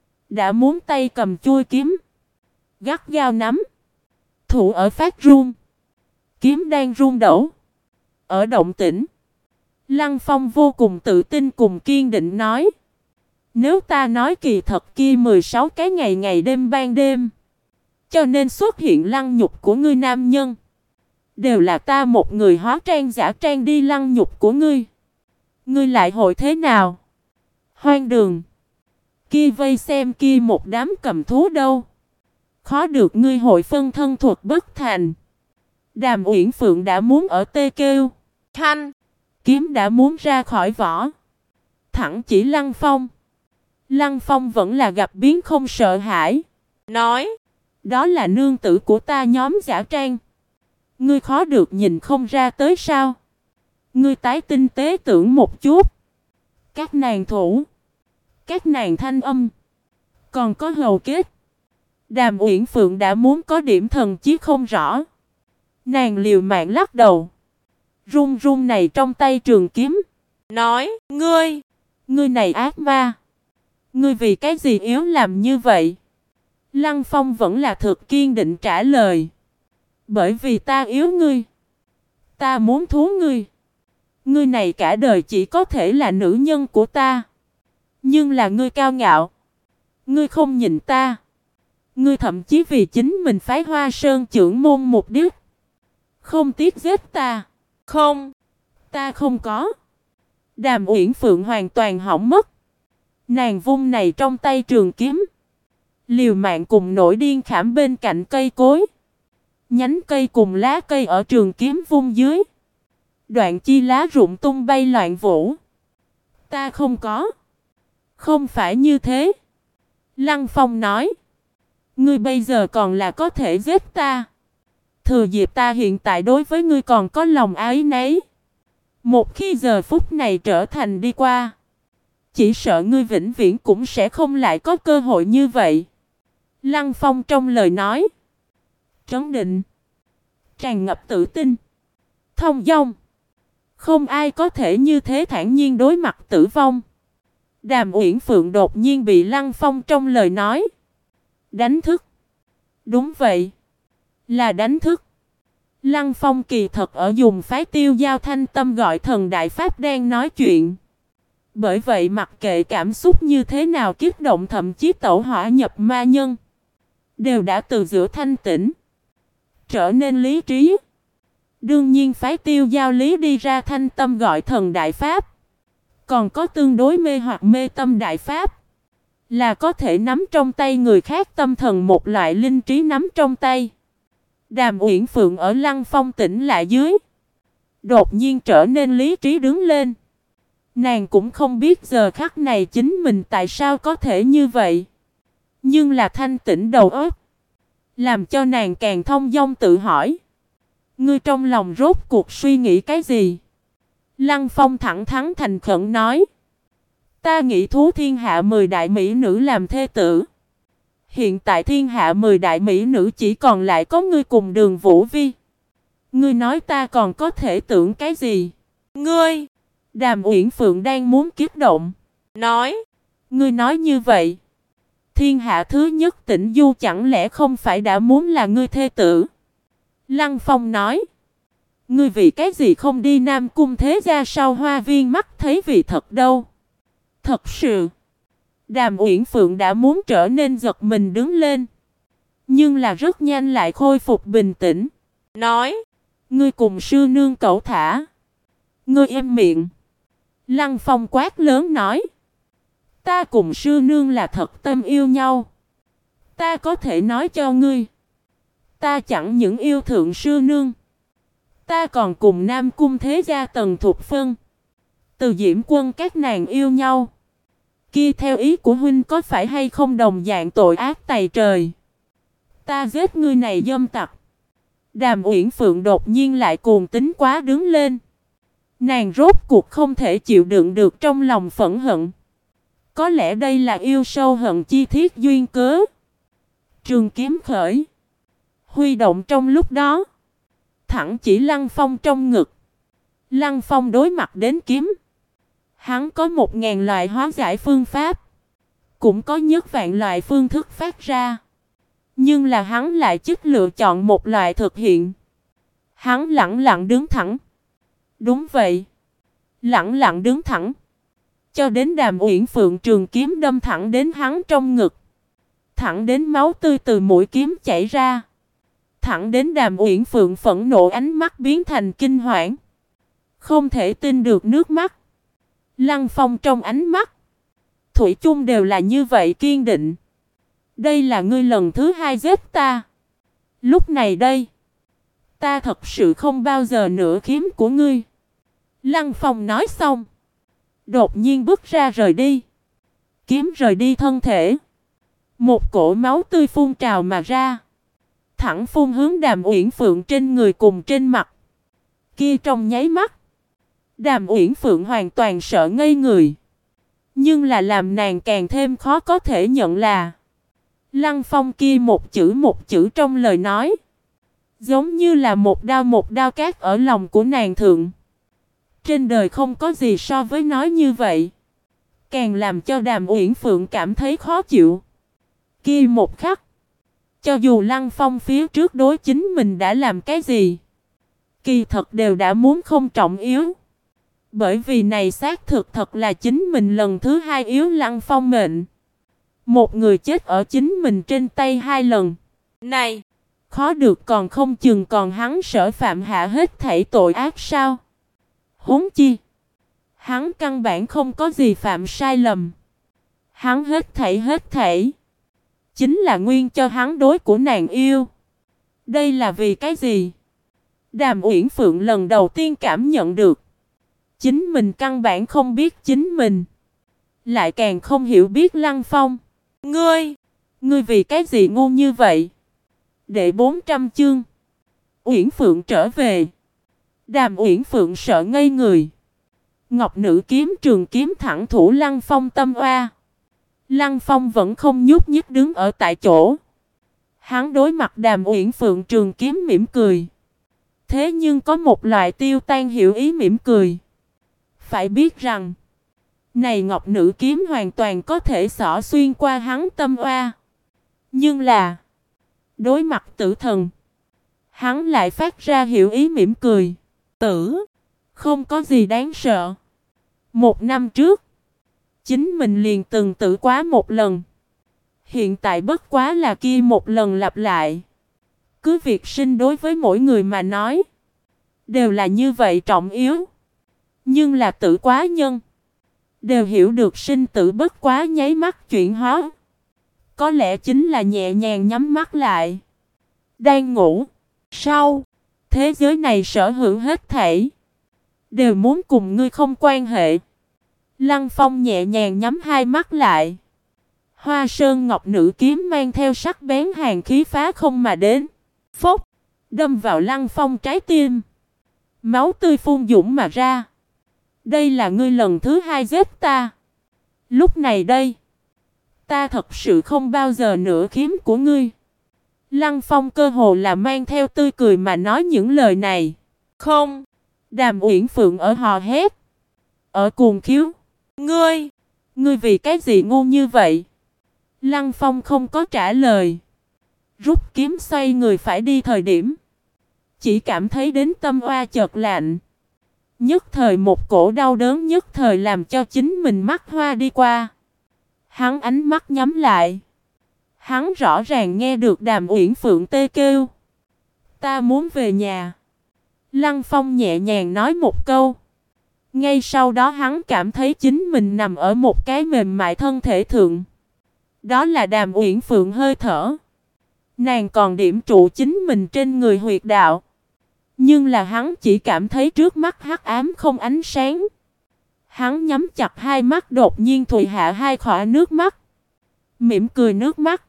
Đã muốn tay cầm chuôi kiếm. Gắt gao nắm. Thủ ở phát run. Kiếm đang run đổ. Ở động tĩnh. Lăng Phong vô cùng tự tin cùng kiên định nói. Nếu ta nói kỳ thật kia 16 cái ngày ngày đêm ban đêm. Cho nên xuất hiện lăng nhục của ngươi nam nhân. Đều là ta một người hóa trang giả trang đi lăng nhục của ngươi. Ngươi lại hội thế nào? Hoang đường. Kia vây xem kia một đám cầm thú đâu. Khó được ngươi hội phân thân thuật bất thành. Đàm Uyển Phượng đã muốn ở tê kêu. Thanh. Kiếm đã muốn ra khỏi vỏ. Thẳng chỉ Lăng Phong. Lăng Phong vẫn là gặp biến không sợ hãi. Nói. Đó là nương tử của ta nhóm giả trang. Ngươi khó được nhìn không ra tới sao. Ngươi tái tinh tế tưởng một chút. Các nàng thủ. Các nàng thanh âm. Còn có hầu kết. Đàm Uyển Phượng đã muốn có điểm thần chí không rõ. Nàng liều mạng lắc đầu. Run run này trong tay trường kiếm. Nói. Ngươi này ác ma. Ngươi vì cái gì yếu làm như vậy? Lăng Phong vẫn là thực kiên định trả lời. Bởi vì ta yếu ngươi. Ta muốn thú ngươi. Ngươi này cả đời chỉ có thể là nữ nhân của ta. Nhưng là ngươi cao ngạo. Ngươi không nhìn ta. Ngươi thậm chí vì chính mình phái Hoa Sơn trưởng môn mục đích. Không tiếc giết ta. Không. Ta không có. Đàm Uyển Phượng hoàn toàn hỏng mất. Nàng vung này trong tay trường kiếm. Liều mạng cùng nổi điên khảm bên cạnh cây cối. Nhánh cây cùng lá cây ở trường kiếm vung dưới. Đoạn chi lá rụng tung bay loạn vũ. Ta không có. Không phải như thế. Lăng Phong nói. Ngươi bây giờ còn là có thể giết ta. Thừa dịp ta hiện tại đối với ngươi còn có lòng ái nấy. Một khi giờ phút này trở thành đi qua. Chỉ sợ ngươi vĩnh viễn cũng sẽ không lại có cơ hội như vậy. Lăng Phong trong lời nói. Trấn định. Tràn ngập tự tin. Thông dong. Không ai có thể như thế thản nhiên đối mặt tử vong. Đàm Uyển Phượng đột nhiên bị Lăng Phong trong lời nói. Đánh thức. Đúng vậy. Là đánh thức. Lăng Phong kỳ thật ở dùng phái Tiêu Giao thanh tâm gọi thần Đại Pháp đang nói chuyện. Bởi vậy mặc kệ cảm xúc như thế nào kích động thậm chí tẩu hỏa nhập ma nhân. Đều đã từ giữa thanh tĩnh. Trở nên lý trí. Đương nhiên phái Tiêu Giao lý đi ra thanh tâm gọi thần Đại Pháp. Còn có tương đối mê hoặc mê tâm Đại Pháp. Là có thể nắm trong tay người khác tâm thần một loại linh trí nắm trong tay. Đàm Uyển Phượng ở Lăng Phong tỉnh lại dưới. Đột nhiên trở nên lý trí đứng lên. Nàng cũng không biết giờ khắc này chính mình tại sao có thể như vậy. Nhưng là thanh tĩnh đầu óc. Làm cho nàng càng thông dong tự hỏi. Ngươi trong lòng rốt cuộc suy nghĩ cái gì? Lăng Phong thẳng thắn thành khẩn nói. Ta nghĩ thú thiên hạ 10 đại mỹ nữ làm thê tử. Hiện tại thiên hạ 10 đại mỹ nữ chỉ còn lại có ngươi cùng Đường Vũ Vi. Ngươi nói ta còn có thể tưởng cái gì? Ngươi. Đàm Uyển Phượng đang muốn kích động. Nói. Ngươi nói như vậy. Thiên hạ thứ nhất Tĩnh Du chẳng lẽ không phải đã muốn là ngươi thê tử? Lăng Phong nói. Ngươi vì cái gì không đi Nam Cung thế gia sau hoa viên mắt thấy vì thật đâu. Thật sự. Đàm Uyển Phượng đã muốn trở nên giật mình đứng lên. Nhưng là rất nhanh lại khôi phục bình tĩnh. Nói. Ngươi cùng sư nương cẩu thả. Ngươi im miệng. Lăng Phong quát lớn nói. Ta cùng sư nương là thật tâm yêu nhau. Ta có thể nói cho ngươi. Ta chẳng những yêu thượng sư nương. Ta còn cùng Nam Cung thế gia Tần Thục Phân. Từ Diễm Quân các nàng yêu nhau. Kia theo ý của huynh có phải hay không đồng dạng tội ác tày trời. Ta giết ngươi này dâm tặc. Đàm Uyển Phượng đột nhiên lại cuồng tính quá đứng lên. Nàng rốt cuộc không thể chịu đựng được trong lòng phẫn hận. Có lẽ đây là yêu sâu hận chi thiết duyên cớ. Trường kiếm khởi. Huy động trong lúc đó. Thẳng chỉ Lăng Phong trong ngực. Lăng Phong đối mặt đến kiếm. Hắn có 1000 loại hóa giải phương pháp. Cũng có nhất vạn loại phương thức phát ra. Nhưng là hắn lại chích lựa chọn một loại thực hiện. Hắn lặng lặng đứng thẳng. Đúng vậy. Lặng lặng đứng thẳng. Cho đến Đàm Uyển Phượng trường kiếm đâm thẳng đến hắn trong ngực. Thẳng đến máu tươi từ mũi kiếm chảy ra. Thẳng đến Đàm Uyển Phượng phẫn nộ ánh mắt biến thành kinh hoảng. Không thể tin được nước mắt. Lăng Phong trong ánh mắt. Thủy chung đều là như vậy kiên định. Đây là ngươi lần thứ 2 giết ta. Lúc này đây. Ta thật sự không bao giờ nữa khiếm của ngươi. Lăng Phong nói xong. Đột nhiên bước ra rời đi. Kiếm rời đi thân thể. Một cổ máu tươi phun trào mà ra. Thẳng phun hướng Đàm Uyển Phượng trên người cùng trên mặt. Kia trong nháy mắt. Đàm Uyển Phượng hoàn toàn sợ ngây người. Nhưng là làm nàng càng thêm khó có thể nhận là. Lăng Phong kia một chữ trong lời nói. Giống như là một đao cát ở lòng của nàng thượng. Trên đời không có gì so với nói như vậy. Càng làm cho Đàm Uyển Phượng cảm thấy khó chịu. Kia một khắc. Cho dù Lăng Phong phía trước đối chính mình đã làm cái gì. Kỳ thật đều đã muốn không trọng yếu. Bởi vì này xác thực thật là chính mình lần thứ 2 yếu Lăng Phong mệnh. Một người chết ở chính mình trên tay 2 lần. Này. Khó được còn không chừng còn hắn sở phạm hạ hết thảy tội ác sao. Huống chi. Hắn căn bản không có gì phạm sai lầm. Hắn hết thảy. Chính là nguyên cho hắn đối của nàng yêu. Đây là vì cái gì? Đàm Uyển Phượng lần đầu tiên cảm nhận được. Chính mình căn bản không biết chính mình. Lại càng không hiểu biết Lăng Phong. Ngươi vì cái gì ngu như vậy? Đệ 400 chương. Uyển Phượng trở về. Đàm Uyển Phượng sợ ngây người. Ngọc nữ kiếm trường kiếm thẳng thủ Lăng Phong tâm oa. Lăng Phong vẫn không nhúc nhích đứng ở tại chỗ. Hắn đối mặt Đàm Uyển Phượng trường kiếm mỉm cười. Thế nhưng có một loại tiêu tan hiểu ý mỉm cười. Phải biết rằng, này ngọc nữ kiếm hoàn toàn có thể xỏ xuyên qua hắn tâm oa. Nhưng là, đối mặt tử thần, hắn lại phát ra hiểu ý mỉm cười. Tử, không có gì đáng sợ. 1 năm trước, chính mình liền từng tử quá một lần. Hiện tại bất quá là kia một lần lặp lại. Cứ việc sinh đối với mỗi người mà nói, đều là như vậy trọng yếu. Nhưng là tử quá nhân, đều hiểu được sinh tử bất quá nháy mắt chuyển hóa. Có lẽ chính là nhẹ nhàng nhắm mắt lại. Đang ngủ. Sau, thế giới này sở hữu hết thảy đều muốn cùng ngươi không quan hệ. Lăng Phong nhẹ nhàng nhắm 2 mắt lại. Hoa sơn ngọc nữ kiếm mang theo sắc bén hàn khí phá không mà đến. Phốc, đâm vào Lăng Phong trái tim. Máu tươi phun dũng mà ra. Đây là ngươi lần thứ 2 giết ta. Lúc này đây, ta thật sự không bao giờ nữa khiếm của ngươi. Lăng Phong cơ hồ là mang theo tươi cười mà nói những lời này. Không. Đàm Uyển Phượng ở hò hét. Ở Cuồng Khiếu. Ngươi, Ngươi vì cái gì ngu như vậy? Lăng Phong không có trả lời. Rút kiếm xoay người phải đi thời điểm. Chỉ cảm thấy đến tâm oa chợt lạnh. Nhất thời một cổ đau đớn nhất thời làm cho chính mình mắt hoa đi qua. Hắn ánh mắt nhắm lại. Hắn rõ ràng nghe được Đàm Uyển Phượng tê kêu. Ta muốn về nhà. Lăng Phong nhẹ nhàng nói một câu. Ngay sau đó hắn cảm thấy chính mình nằm ở một cái mềm mại thân thể thượng. Đó là Đàm Uyển Phượng hơi thở. Nàng còn điểm trụ chính mình trên người huyệt đạo. Nhưng là hắn chỉ cảm thấy trước mắt hắc ám không ánh sáng. Hắn nhắm chặt hai mắt đột nhiên thụy hạ hai khỏa nước mắt. Mỉm cười nước mắt.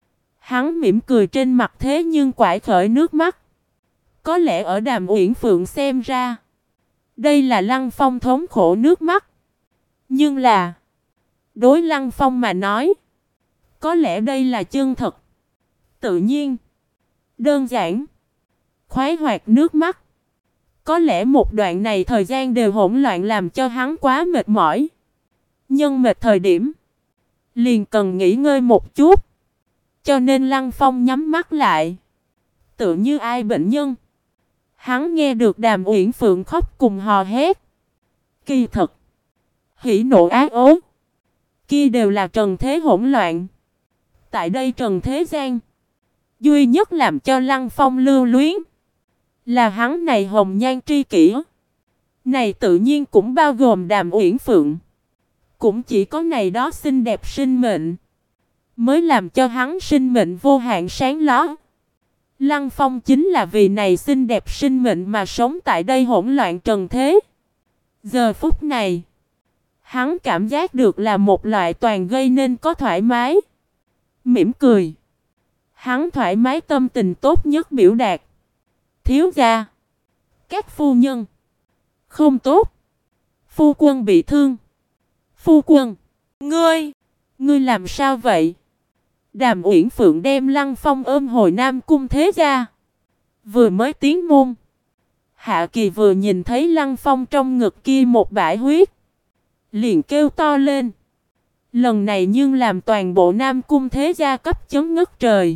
Hắn mỉm cười trên mặt thế nhưng quải khởi nước mắt. Có lẽ ở Đàm Uyển Phượng xem ra. Đây là Lăng Phong thống khổ nước mắt. Nhưng là. Đối Lăng Phong mà nói. Có lẽ đây là chân thật. Tự nhiên. Đơn giản. Khoái hoạt nước mắt. Có lẽ một đoạn này thời gian đều hỗn loạn làm cho hắn quá mệt mỏi. Nhưng mệt thời điểm. Liền cần nghỉ ngơi một chút. Cho nên Lăng Phong nhắm mắt lại. Tựa như ai bệnh nhân. Hắn nghe được Đàm Uyển Phượng khóc cùng hò hét. Kỳ thật. Hỉ nộ ái ố. Kia đều là trần thế hỗn loạn. Tại đây trần thế gian. Duy nhất làm cho Lăng Phong lưu luyến. Là hắn này hồng nhan tri kỷ. Này tự nhiên cũng bao gồm Đàm Uyển Phượng. Cũng chỉ có này đó xinh đẹp sinh mệnh. Mới làm cho hắn sinh mệnh vô hạn sáng ló. Lăng Phong chính là vì này xinh đẹp sinh mệnh mà sống tại đây hỗn loạn trần thế. Giờ phút này. Hắn cảm giác được là một loại toàn gây nên có thoải mái. Mỉm cười. Hắn thoải mái tâm tình tốt nhất biểu đạt. Thiếu gia. Các phu nhân. Không tốt. Phu quân bị thương. Phu quân. ngươi, Ngươi làm sao vậy? Đàm Uyển Phượng đem Lăng Phong ôm hồi Nam Cung thế gia. Vừa mới tiến môn. Hạ Kỳ vừa nhìn thấy Lăng Phong trong ngực kia một bãi huyết. Liền kêu to lên. Lần này nhưng làm toàn bộ Nam Cung thế gia cấp chấn ngất trời.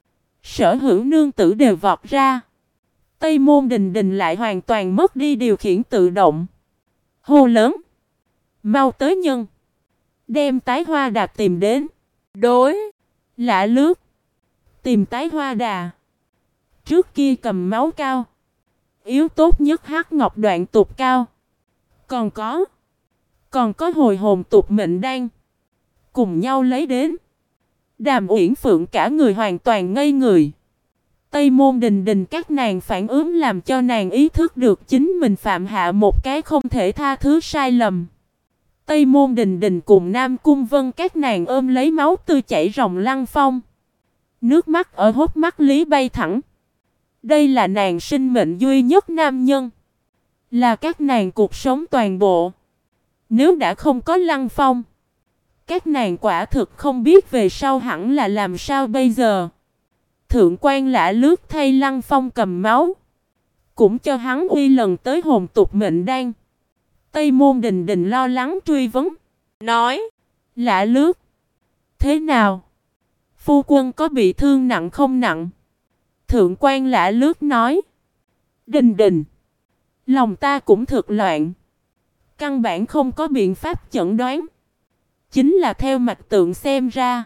Sở hữu nương tử đều vọt ra. Tây Môn Đình Đình lại hoàn toàn mất đi điều khiển tự động. Hô lớn. Mau tới nhân. Đem Tái Hoa Đà tìm đến. đối, Lạ lướt. Tìm Tái Hoa Đà. Trước kia cầm máu cao. Yếu tốt nhất hắc ngọc đoạn tục cao. Còn có hồi hồn tục mệnh đan. Cùng nhau lấy đến. Đàm Uyển Phượng cả người hoàn toàn ngây người. Tây Môn Đình Đình các nàng phản ứng làm cho nàng ý thức được chính mình phạm hạ một cái không thể tha thứ sai lầm. Tây Môn Đình Đình cùng Nam Cung Vân các nàng ôm lấy máu tươi chảy ròng Lăng Phong. Nước mắt ở hốc mắt Lý bay thẳng. Đây là nàng sinh mệnh duy nhất nam nhân. Là các nàng cuộc sống toàn bộ. Nếu đã không có Lăng Phong, các nàng quả thực không biết về sau hẳn là làm sao bây giờ. Thượng quan Lã lướt thay Lăng Phong cầm máu. Cũng cho hắn uy lần tới hồn tục mệnh đan. Tây Môn Đình Đình lo lắng truy vấn. nói, Lã lướt. Thế nào? Phu quân có bị thương nặng không nặng? Thượng quan Lã lướt nói. Đình Đình. Lòng ta cũng thực loạn. Căn bản không có biện pháp chẩn đoán. Chính là theo mạch tượng xem ra.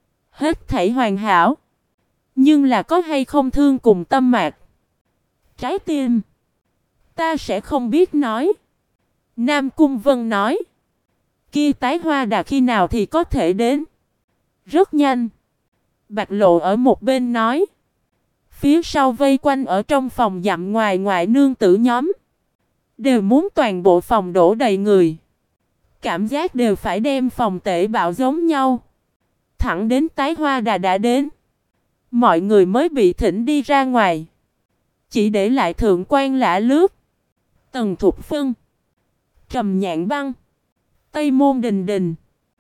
Hết thảy hoàn hảo. Nhưng là có hay không thương cùng tâm mạc. Trái tim. Ta sẽ không biết nói. Nam Cung Vân nói. Kia Tái Hoa Đà khi nào thì có thể đến. Rất nhanh. Bạch Lộ ở một bên nói. Phía sau vây quanh ở trong phòng dặm ngoài ngoại nương tử nhóm. Đều muốn toàn bộ phòng đổ đầy người. Cảm giác đều phải đem phòng tể bạo giống nhau. Thẳng đến Tái Hoa Đà đã đến. Mọi người mới bị thỉnh đi ra ngoài. Chỉ để lại Thượng quan Lã lướt. Tần Thục Phân. Trầm Nhạn Băng. Tây Môn Đình Đình.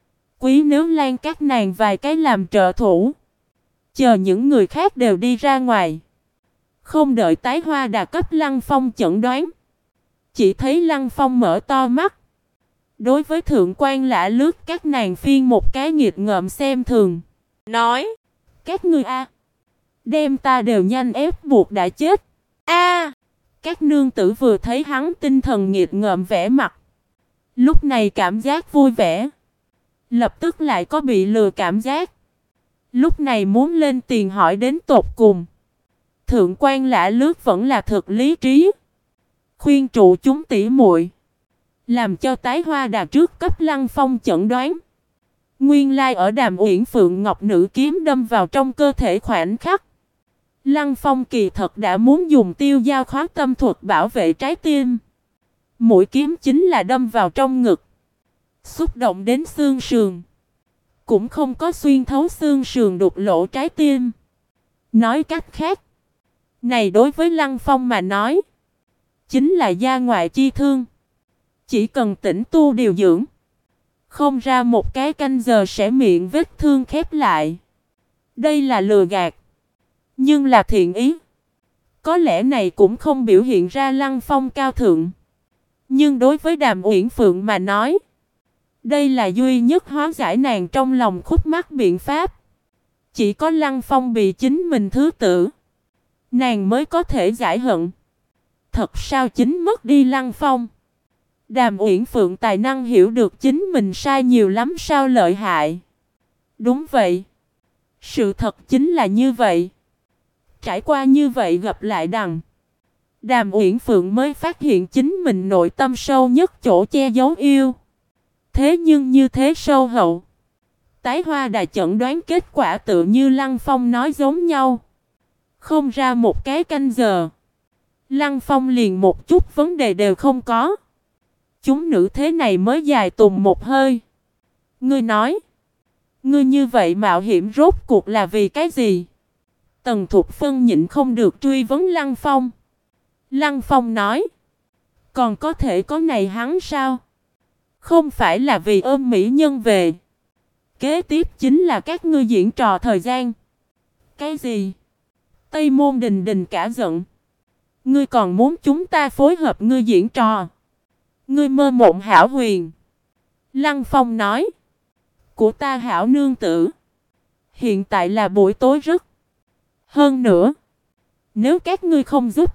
Quý Nếu Lan các nàng vài cái làm trợ thủ. Chờ những người khác đều đi ra ngoài. Không đợi Tái Hoa Đà cấp Lăng Phong chẩn đoán. Chỉ thấy Lăng Phong mở to mắt. Đối với thượng quan Lã Lướt, các nàng phiên một cái nghiệt ngợm xem thường. Nói. Các ngươi a, đem ta đều nhanh ép buộc đã chết. A. Các nương tử vừa thấy hắn tinh thần nghiệt ngợm vẻ mặt, lúc này cảm giác vui vẻ, lập tức lại có bị lừa cảm giác. Lúc này muốn lên tiền hỏi đến tột cùng. Thượng quan Lã Lướt vẫn là thực lý trí, khuyên trụ chúng tỉ muội, làm cho Tái Hoa Đà trước cấp Lăng Phong chẩn đoán. Nguyên lai ở Đàm Uyển Phượng ngọc nữ kiếm đâm vào trong cơ thể khoảnh khắc, Lăng Phong kỳ thật đã muốn dùng tiêu dao khóa tâm thuật bảo vệ trái tim. Mũi kiếm chính là đâm vào trong ngực, xúc động đến xương sườn, cũng không có xuyên thấu xương sườn đục lỗ trái tim. Nói cách khác, này đối với Lăng Phong mà nói, chính là gia ngoại chi thương. Chỉ cần tĩnh tu điều dưỡng, không ra một cái canh giờ sẽ miệng vết thương khép lại. Đây là lừa gạt, nhưng là thiện ý. Có lẽ này cũng không biểu hiện ra Lăng Phong cao thượng, nhưng đối với Đàm Uyển Phượng mà nói, đây là duy nhất hóa giải nàng trong lòng khúc mắc biện pháp. Chỉ có Lăng Phong bị chính mình thứ tử, nàng mới có thể giải hận. Thật sao chính mất đi Lăng Phong? Đàm Uyển Phượng tài năng hiểu được chính mình sai nhiều lắm sao lợi hại. Đúng vậy, sự thật chính là như vậy. Trải qua như vậy gặp lại Đàm Uyển Phượng mới phát hiện chính mình nội tâm sâu nhất chỗ che giấu yêu. Thế nhưng như thế sâu hậu, Tái Hoa Đà chẩn đoán kết quả tự như Lăng Phong nói giống nhau. Không ra một cái canh giờ, Lăng Phong liền một chút vấn đề đều không có. Chúng nữ thế này mới dài tùng một hơi. Ngươi nói, ngươi như vậy mạo hiểm rốt cuộc là vì cái gì? Tần Thục Phân nhịn không được truy vấn Lăng Phong. Lăng Phong nói, còn có thể có này hắn sao? Không phải là vì ôm mỹ nhân về. Kế tiếp chính là các ngươi diễn trò thời gian. Cái gì? Tây Môn Đình Đình cả giận. Ngươi còn muốn chúng ta phối hợp ngươi diễn trò? Ngươi mơ mộng hão huyền. Lăng Phong nói, của ta hảo nương tử, hiện tại là buổi tối rất. Hơn nữa, nếu các ngươi không giúp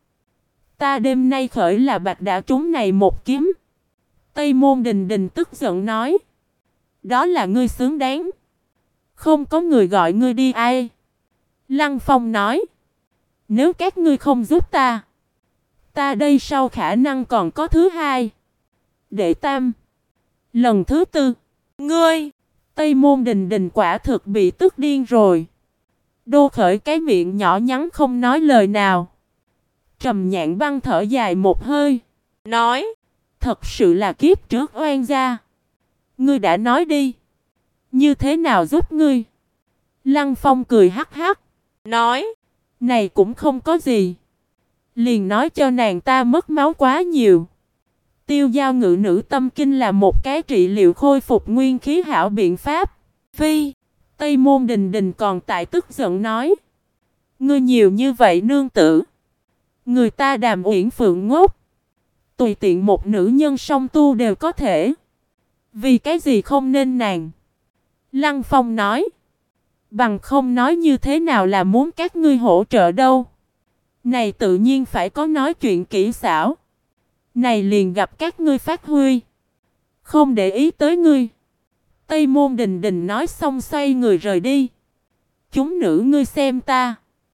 ta đêm nay khởi là bạch đã trúng này một kiếm. Tây Môn Đình Đình tức giận nói, đó là ngươi xứng đáng. Không có người gọi ngươi đi ai. Lăng Phong nói, nếu các ngươi không giúp ta đây sau khả năng còn có thứ hai, đệ tam, lần thứ tư. Ngươi. Tây Môn Đình Đình quả thực bị tức điên rồi. Đô Khởi cái miệng nhỏ nhắn không nói lời nào. Trầm Nhạn Băng thở dài một hơi, Nói, thật sự là kiếp trước oan gia. Ngươi đã nói đi, như thế nào giúp ngươi? Lăng Phong cười hắc hắc, nói, này cũng không có gì, liền nói cho nàng ta mất máu quá nhiều. Tiêu giao ngự nữ tâm kinh là một cái trị liệu khôi phục nguyên khí hảo biện pháp. Phi. Tây Môn Đình Đình còn tại tức giận nói, ngươi nhiều như vậy nương tử, người ta Đàm Uyển Phượng ngốc, tùy tiện một nữ nhân song tu đều có thể, vì cái gì không nên nàng? Lăng Phong nói, bằng không nói như thế nào là muốn các ngươi hỗ trợ đâu. Này tự nhiên phải có nói chuyện kỹ xảo. Này liền gặp các ngươi phát huy, không để ý tới ngươi. Tây Môn Đình Đình nói xong xoay người rời đi. Chúng nữ ngươi xem ta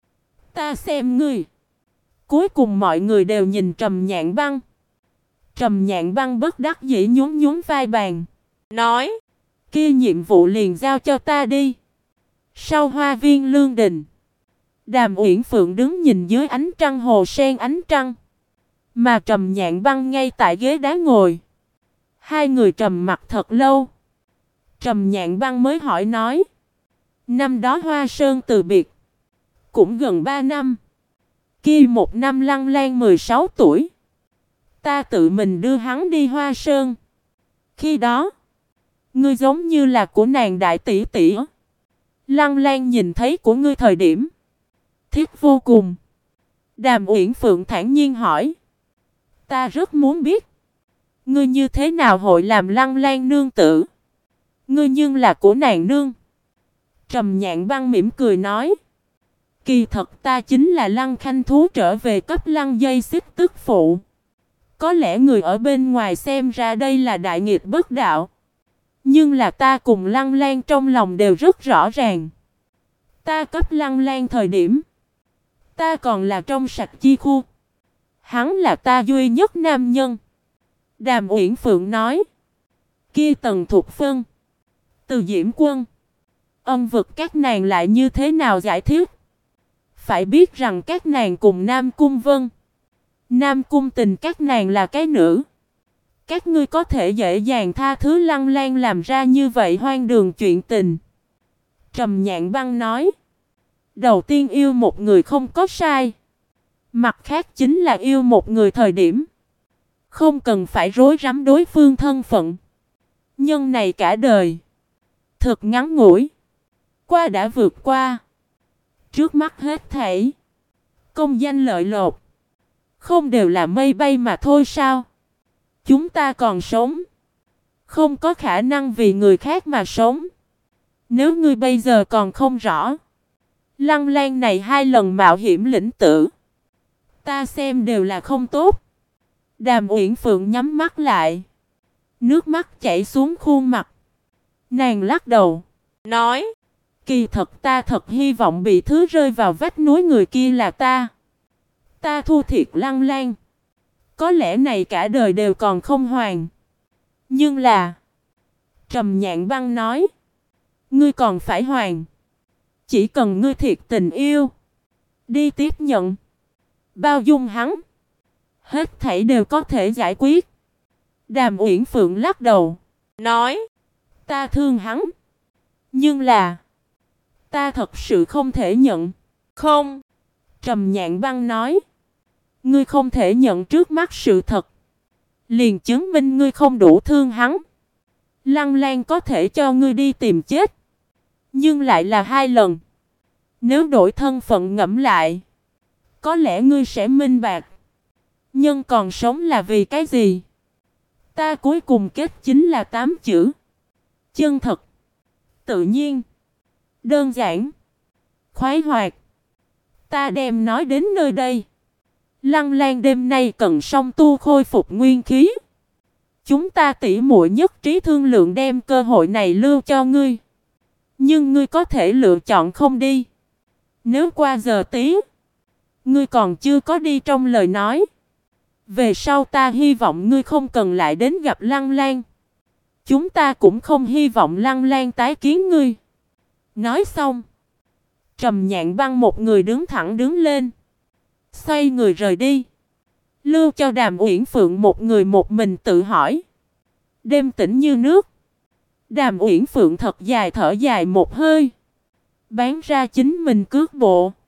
xem ngươi. Cuối cùng mọi người đều nhìn Trầm Nhạn Băng. Trầm Nhạn Băng bất đắc dĩ nhún nhún vai bàn, nói, kia nhiệm vụ liền giao cho ta đi. Sau hoa viên lương đình, Đàm Uyển Phượng đứng nhìn dưới ánh trăng hồ sen ánh trăng, mà Trầm Nhạn Băng ngay tại ghế đá ngồi. Hai người trầm mặc thật lâu. Trầm Nhạn Băng mới hỏi nói, năm đó Hoa Sơn từ biệt, cũng gần 3 năm. Kia một năm Lăng Lan 16 tuổi, ta tự mình đưa hắn đi Hoa Sơn. Khi đó, ngươi giống như là của nàng đại tỷ tỷ. Lăng Lan nhìn thấy của ngươi thời điểm thiết vô cùng. Đàm Uyển Phượng thản nhiên hỏi, ta rất muốn biết, Ngươi như thế nào hội làm Lăng Lan nương tử? Ngươi nhưng là của nàng nương. Trầm Nhạn Băng mỉm cười nói. Kỳ thật ta chính là Lăng Khanh thú trở về cấp Lăng dây xích tức phụ. Có lẽ người ở bên ngoài xem ra đây là đại nghịch bất đạo. Nhưng là ta cùng Lăng Lan trong lòng đều rất rõ ràng. Ta cấp Lăng Lan thời điểm, ta còn là trong sạch chi khu. Hắn là ta duy nhất nam nhân. Đàm Uyển Phượng nói. Kia Tần Thục Phân, Từ Diễm Quân, ân vực các nàng lại như thế nào giải thích? Phải biết rằng các nàng cùng Nam Cung Vân, Nam Cung Tình các nàng là cái nữ. Các ngươi có thể dễ dàng tha thứ Lăng Lan làm ra như vậy hoang đường chuyện tình. Trầm Nhạn Băng nói. Đầu tiên yêu một người không có sai. Mặt khác chính là yêu một người thời điểm. Không cần phải rối rắm đối phương thân phận. Nhân này cả đời. Thật ngắn ngủi. Qua đã vượt qua. Trước mắt hết thảy. Công danh lợi lộc. Không đều là mây bay mà thôi sao? Chúng ta còn sống. Không có khả năng vì người khác mà sống. Nếu ngươi bây giờ còn không rõ. Lăng Lan này 2 lần mạo hiểm lĩnh tử. Ta xem đều là không tốt. Đàm Uyển Phượng nhắm mắt lại. Nước mắt chảy xuống khuôn mặt. Nàng lắc đầu. Nói. Kỳ thật ta thật hy vọng bị thứ rơi vào vách núi người kia là ta. Ta thua thiệt Lăng Lan. Có lẽ này cả đời đều còn không hoàn. Nhưng là. Trầm Nhạn Băng nói. Ngươi còn phải hoàn. Chỉ cần ngươi thiệt tình yêu. Đi tiếp nhận. Bao dung hắn. Hết thảy đều có thể giải quyết. Đàm Uyển Phượng lắc đầu. Nói. Ta thương hắn. Nhưng là. Ta thật sự không thể nhận. Không. Trầm Nhạn Băng nói. Ngươi không thể nhận trước mắt sự thật. Liền chứng minh ngươi không đủ thương hắn. Lăng Lan có thể cho ngươi đi tìm chết. Nhưng lại là 2 lần. Nếu đổi thân phận ngẫm lại. Có lẽ ngươi sẽ minh bạch. Nhưng còn sống là vì cái gì? Ta cuối cùng kết chính là 8 chữ. Chân thật. Tự nhiên. Đơn giản. Khoái hoạt. Ta đem nói đến nơi đây. Lăng Lan đêm nay cần song tu khôi phục nguyên khí. Chúng ta tỉ muội nhất trí thương lượng đem cơ hội này lưu cho ngươi. Nhưng ngươi có thể lựa chọn không đi. Nếu qua giờ tí, ngươi còn chưa có đi trong lời nói. Về sau ta hy vọng ngươi không cần lại đến gặp Lăng Lan. Chúng ta cũng không hy vọng Lăng Lan tái kiến ngươi. Nói xong, Trầm Nhạn Băng một người đứng thẳng đứng lên. Xoay người rời đi. Lưu cho Đàm Uyển Phượng một người một mình tự hỏi. Đêm tĩnh như nước. Đàm Uyển Phượng thật dài thở dài một hơi. Bán ra chính mình cước bộ.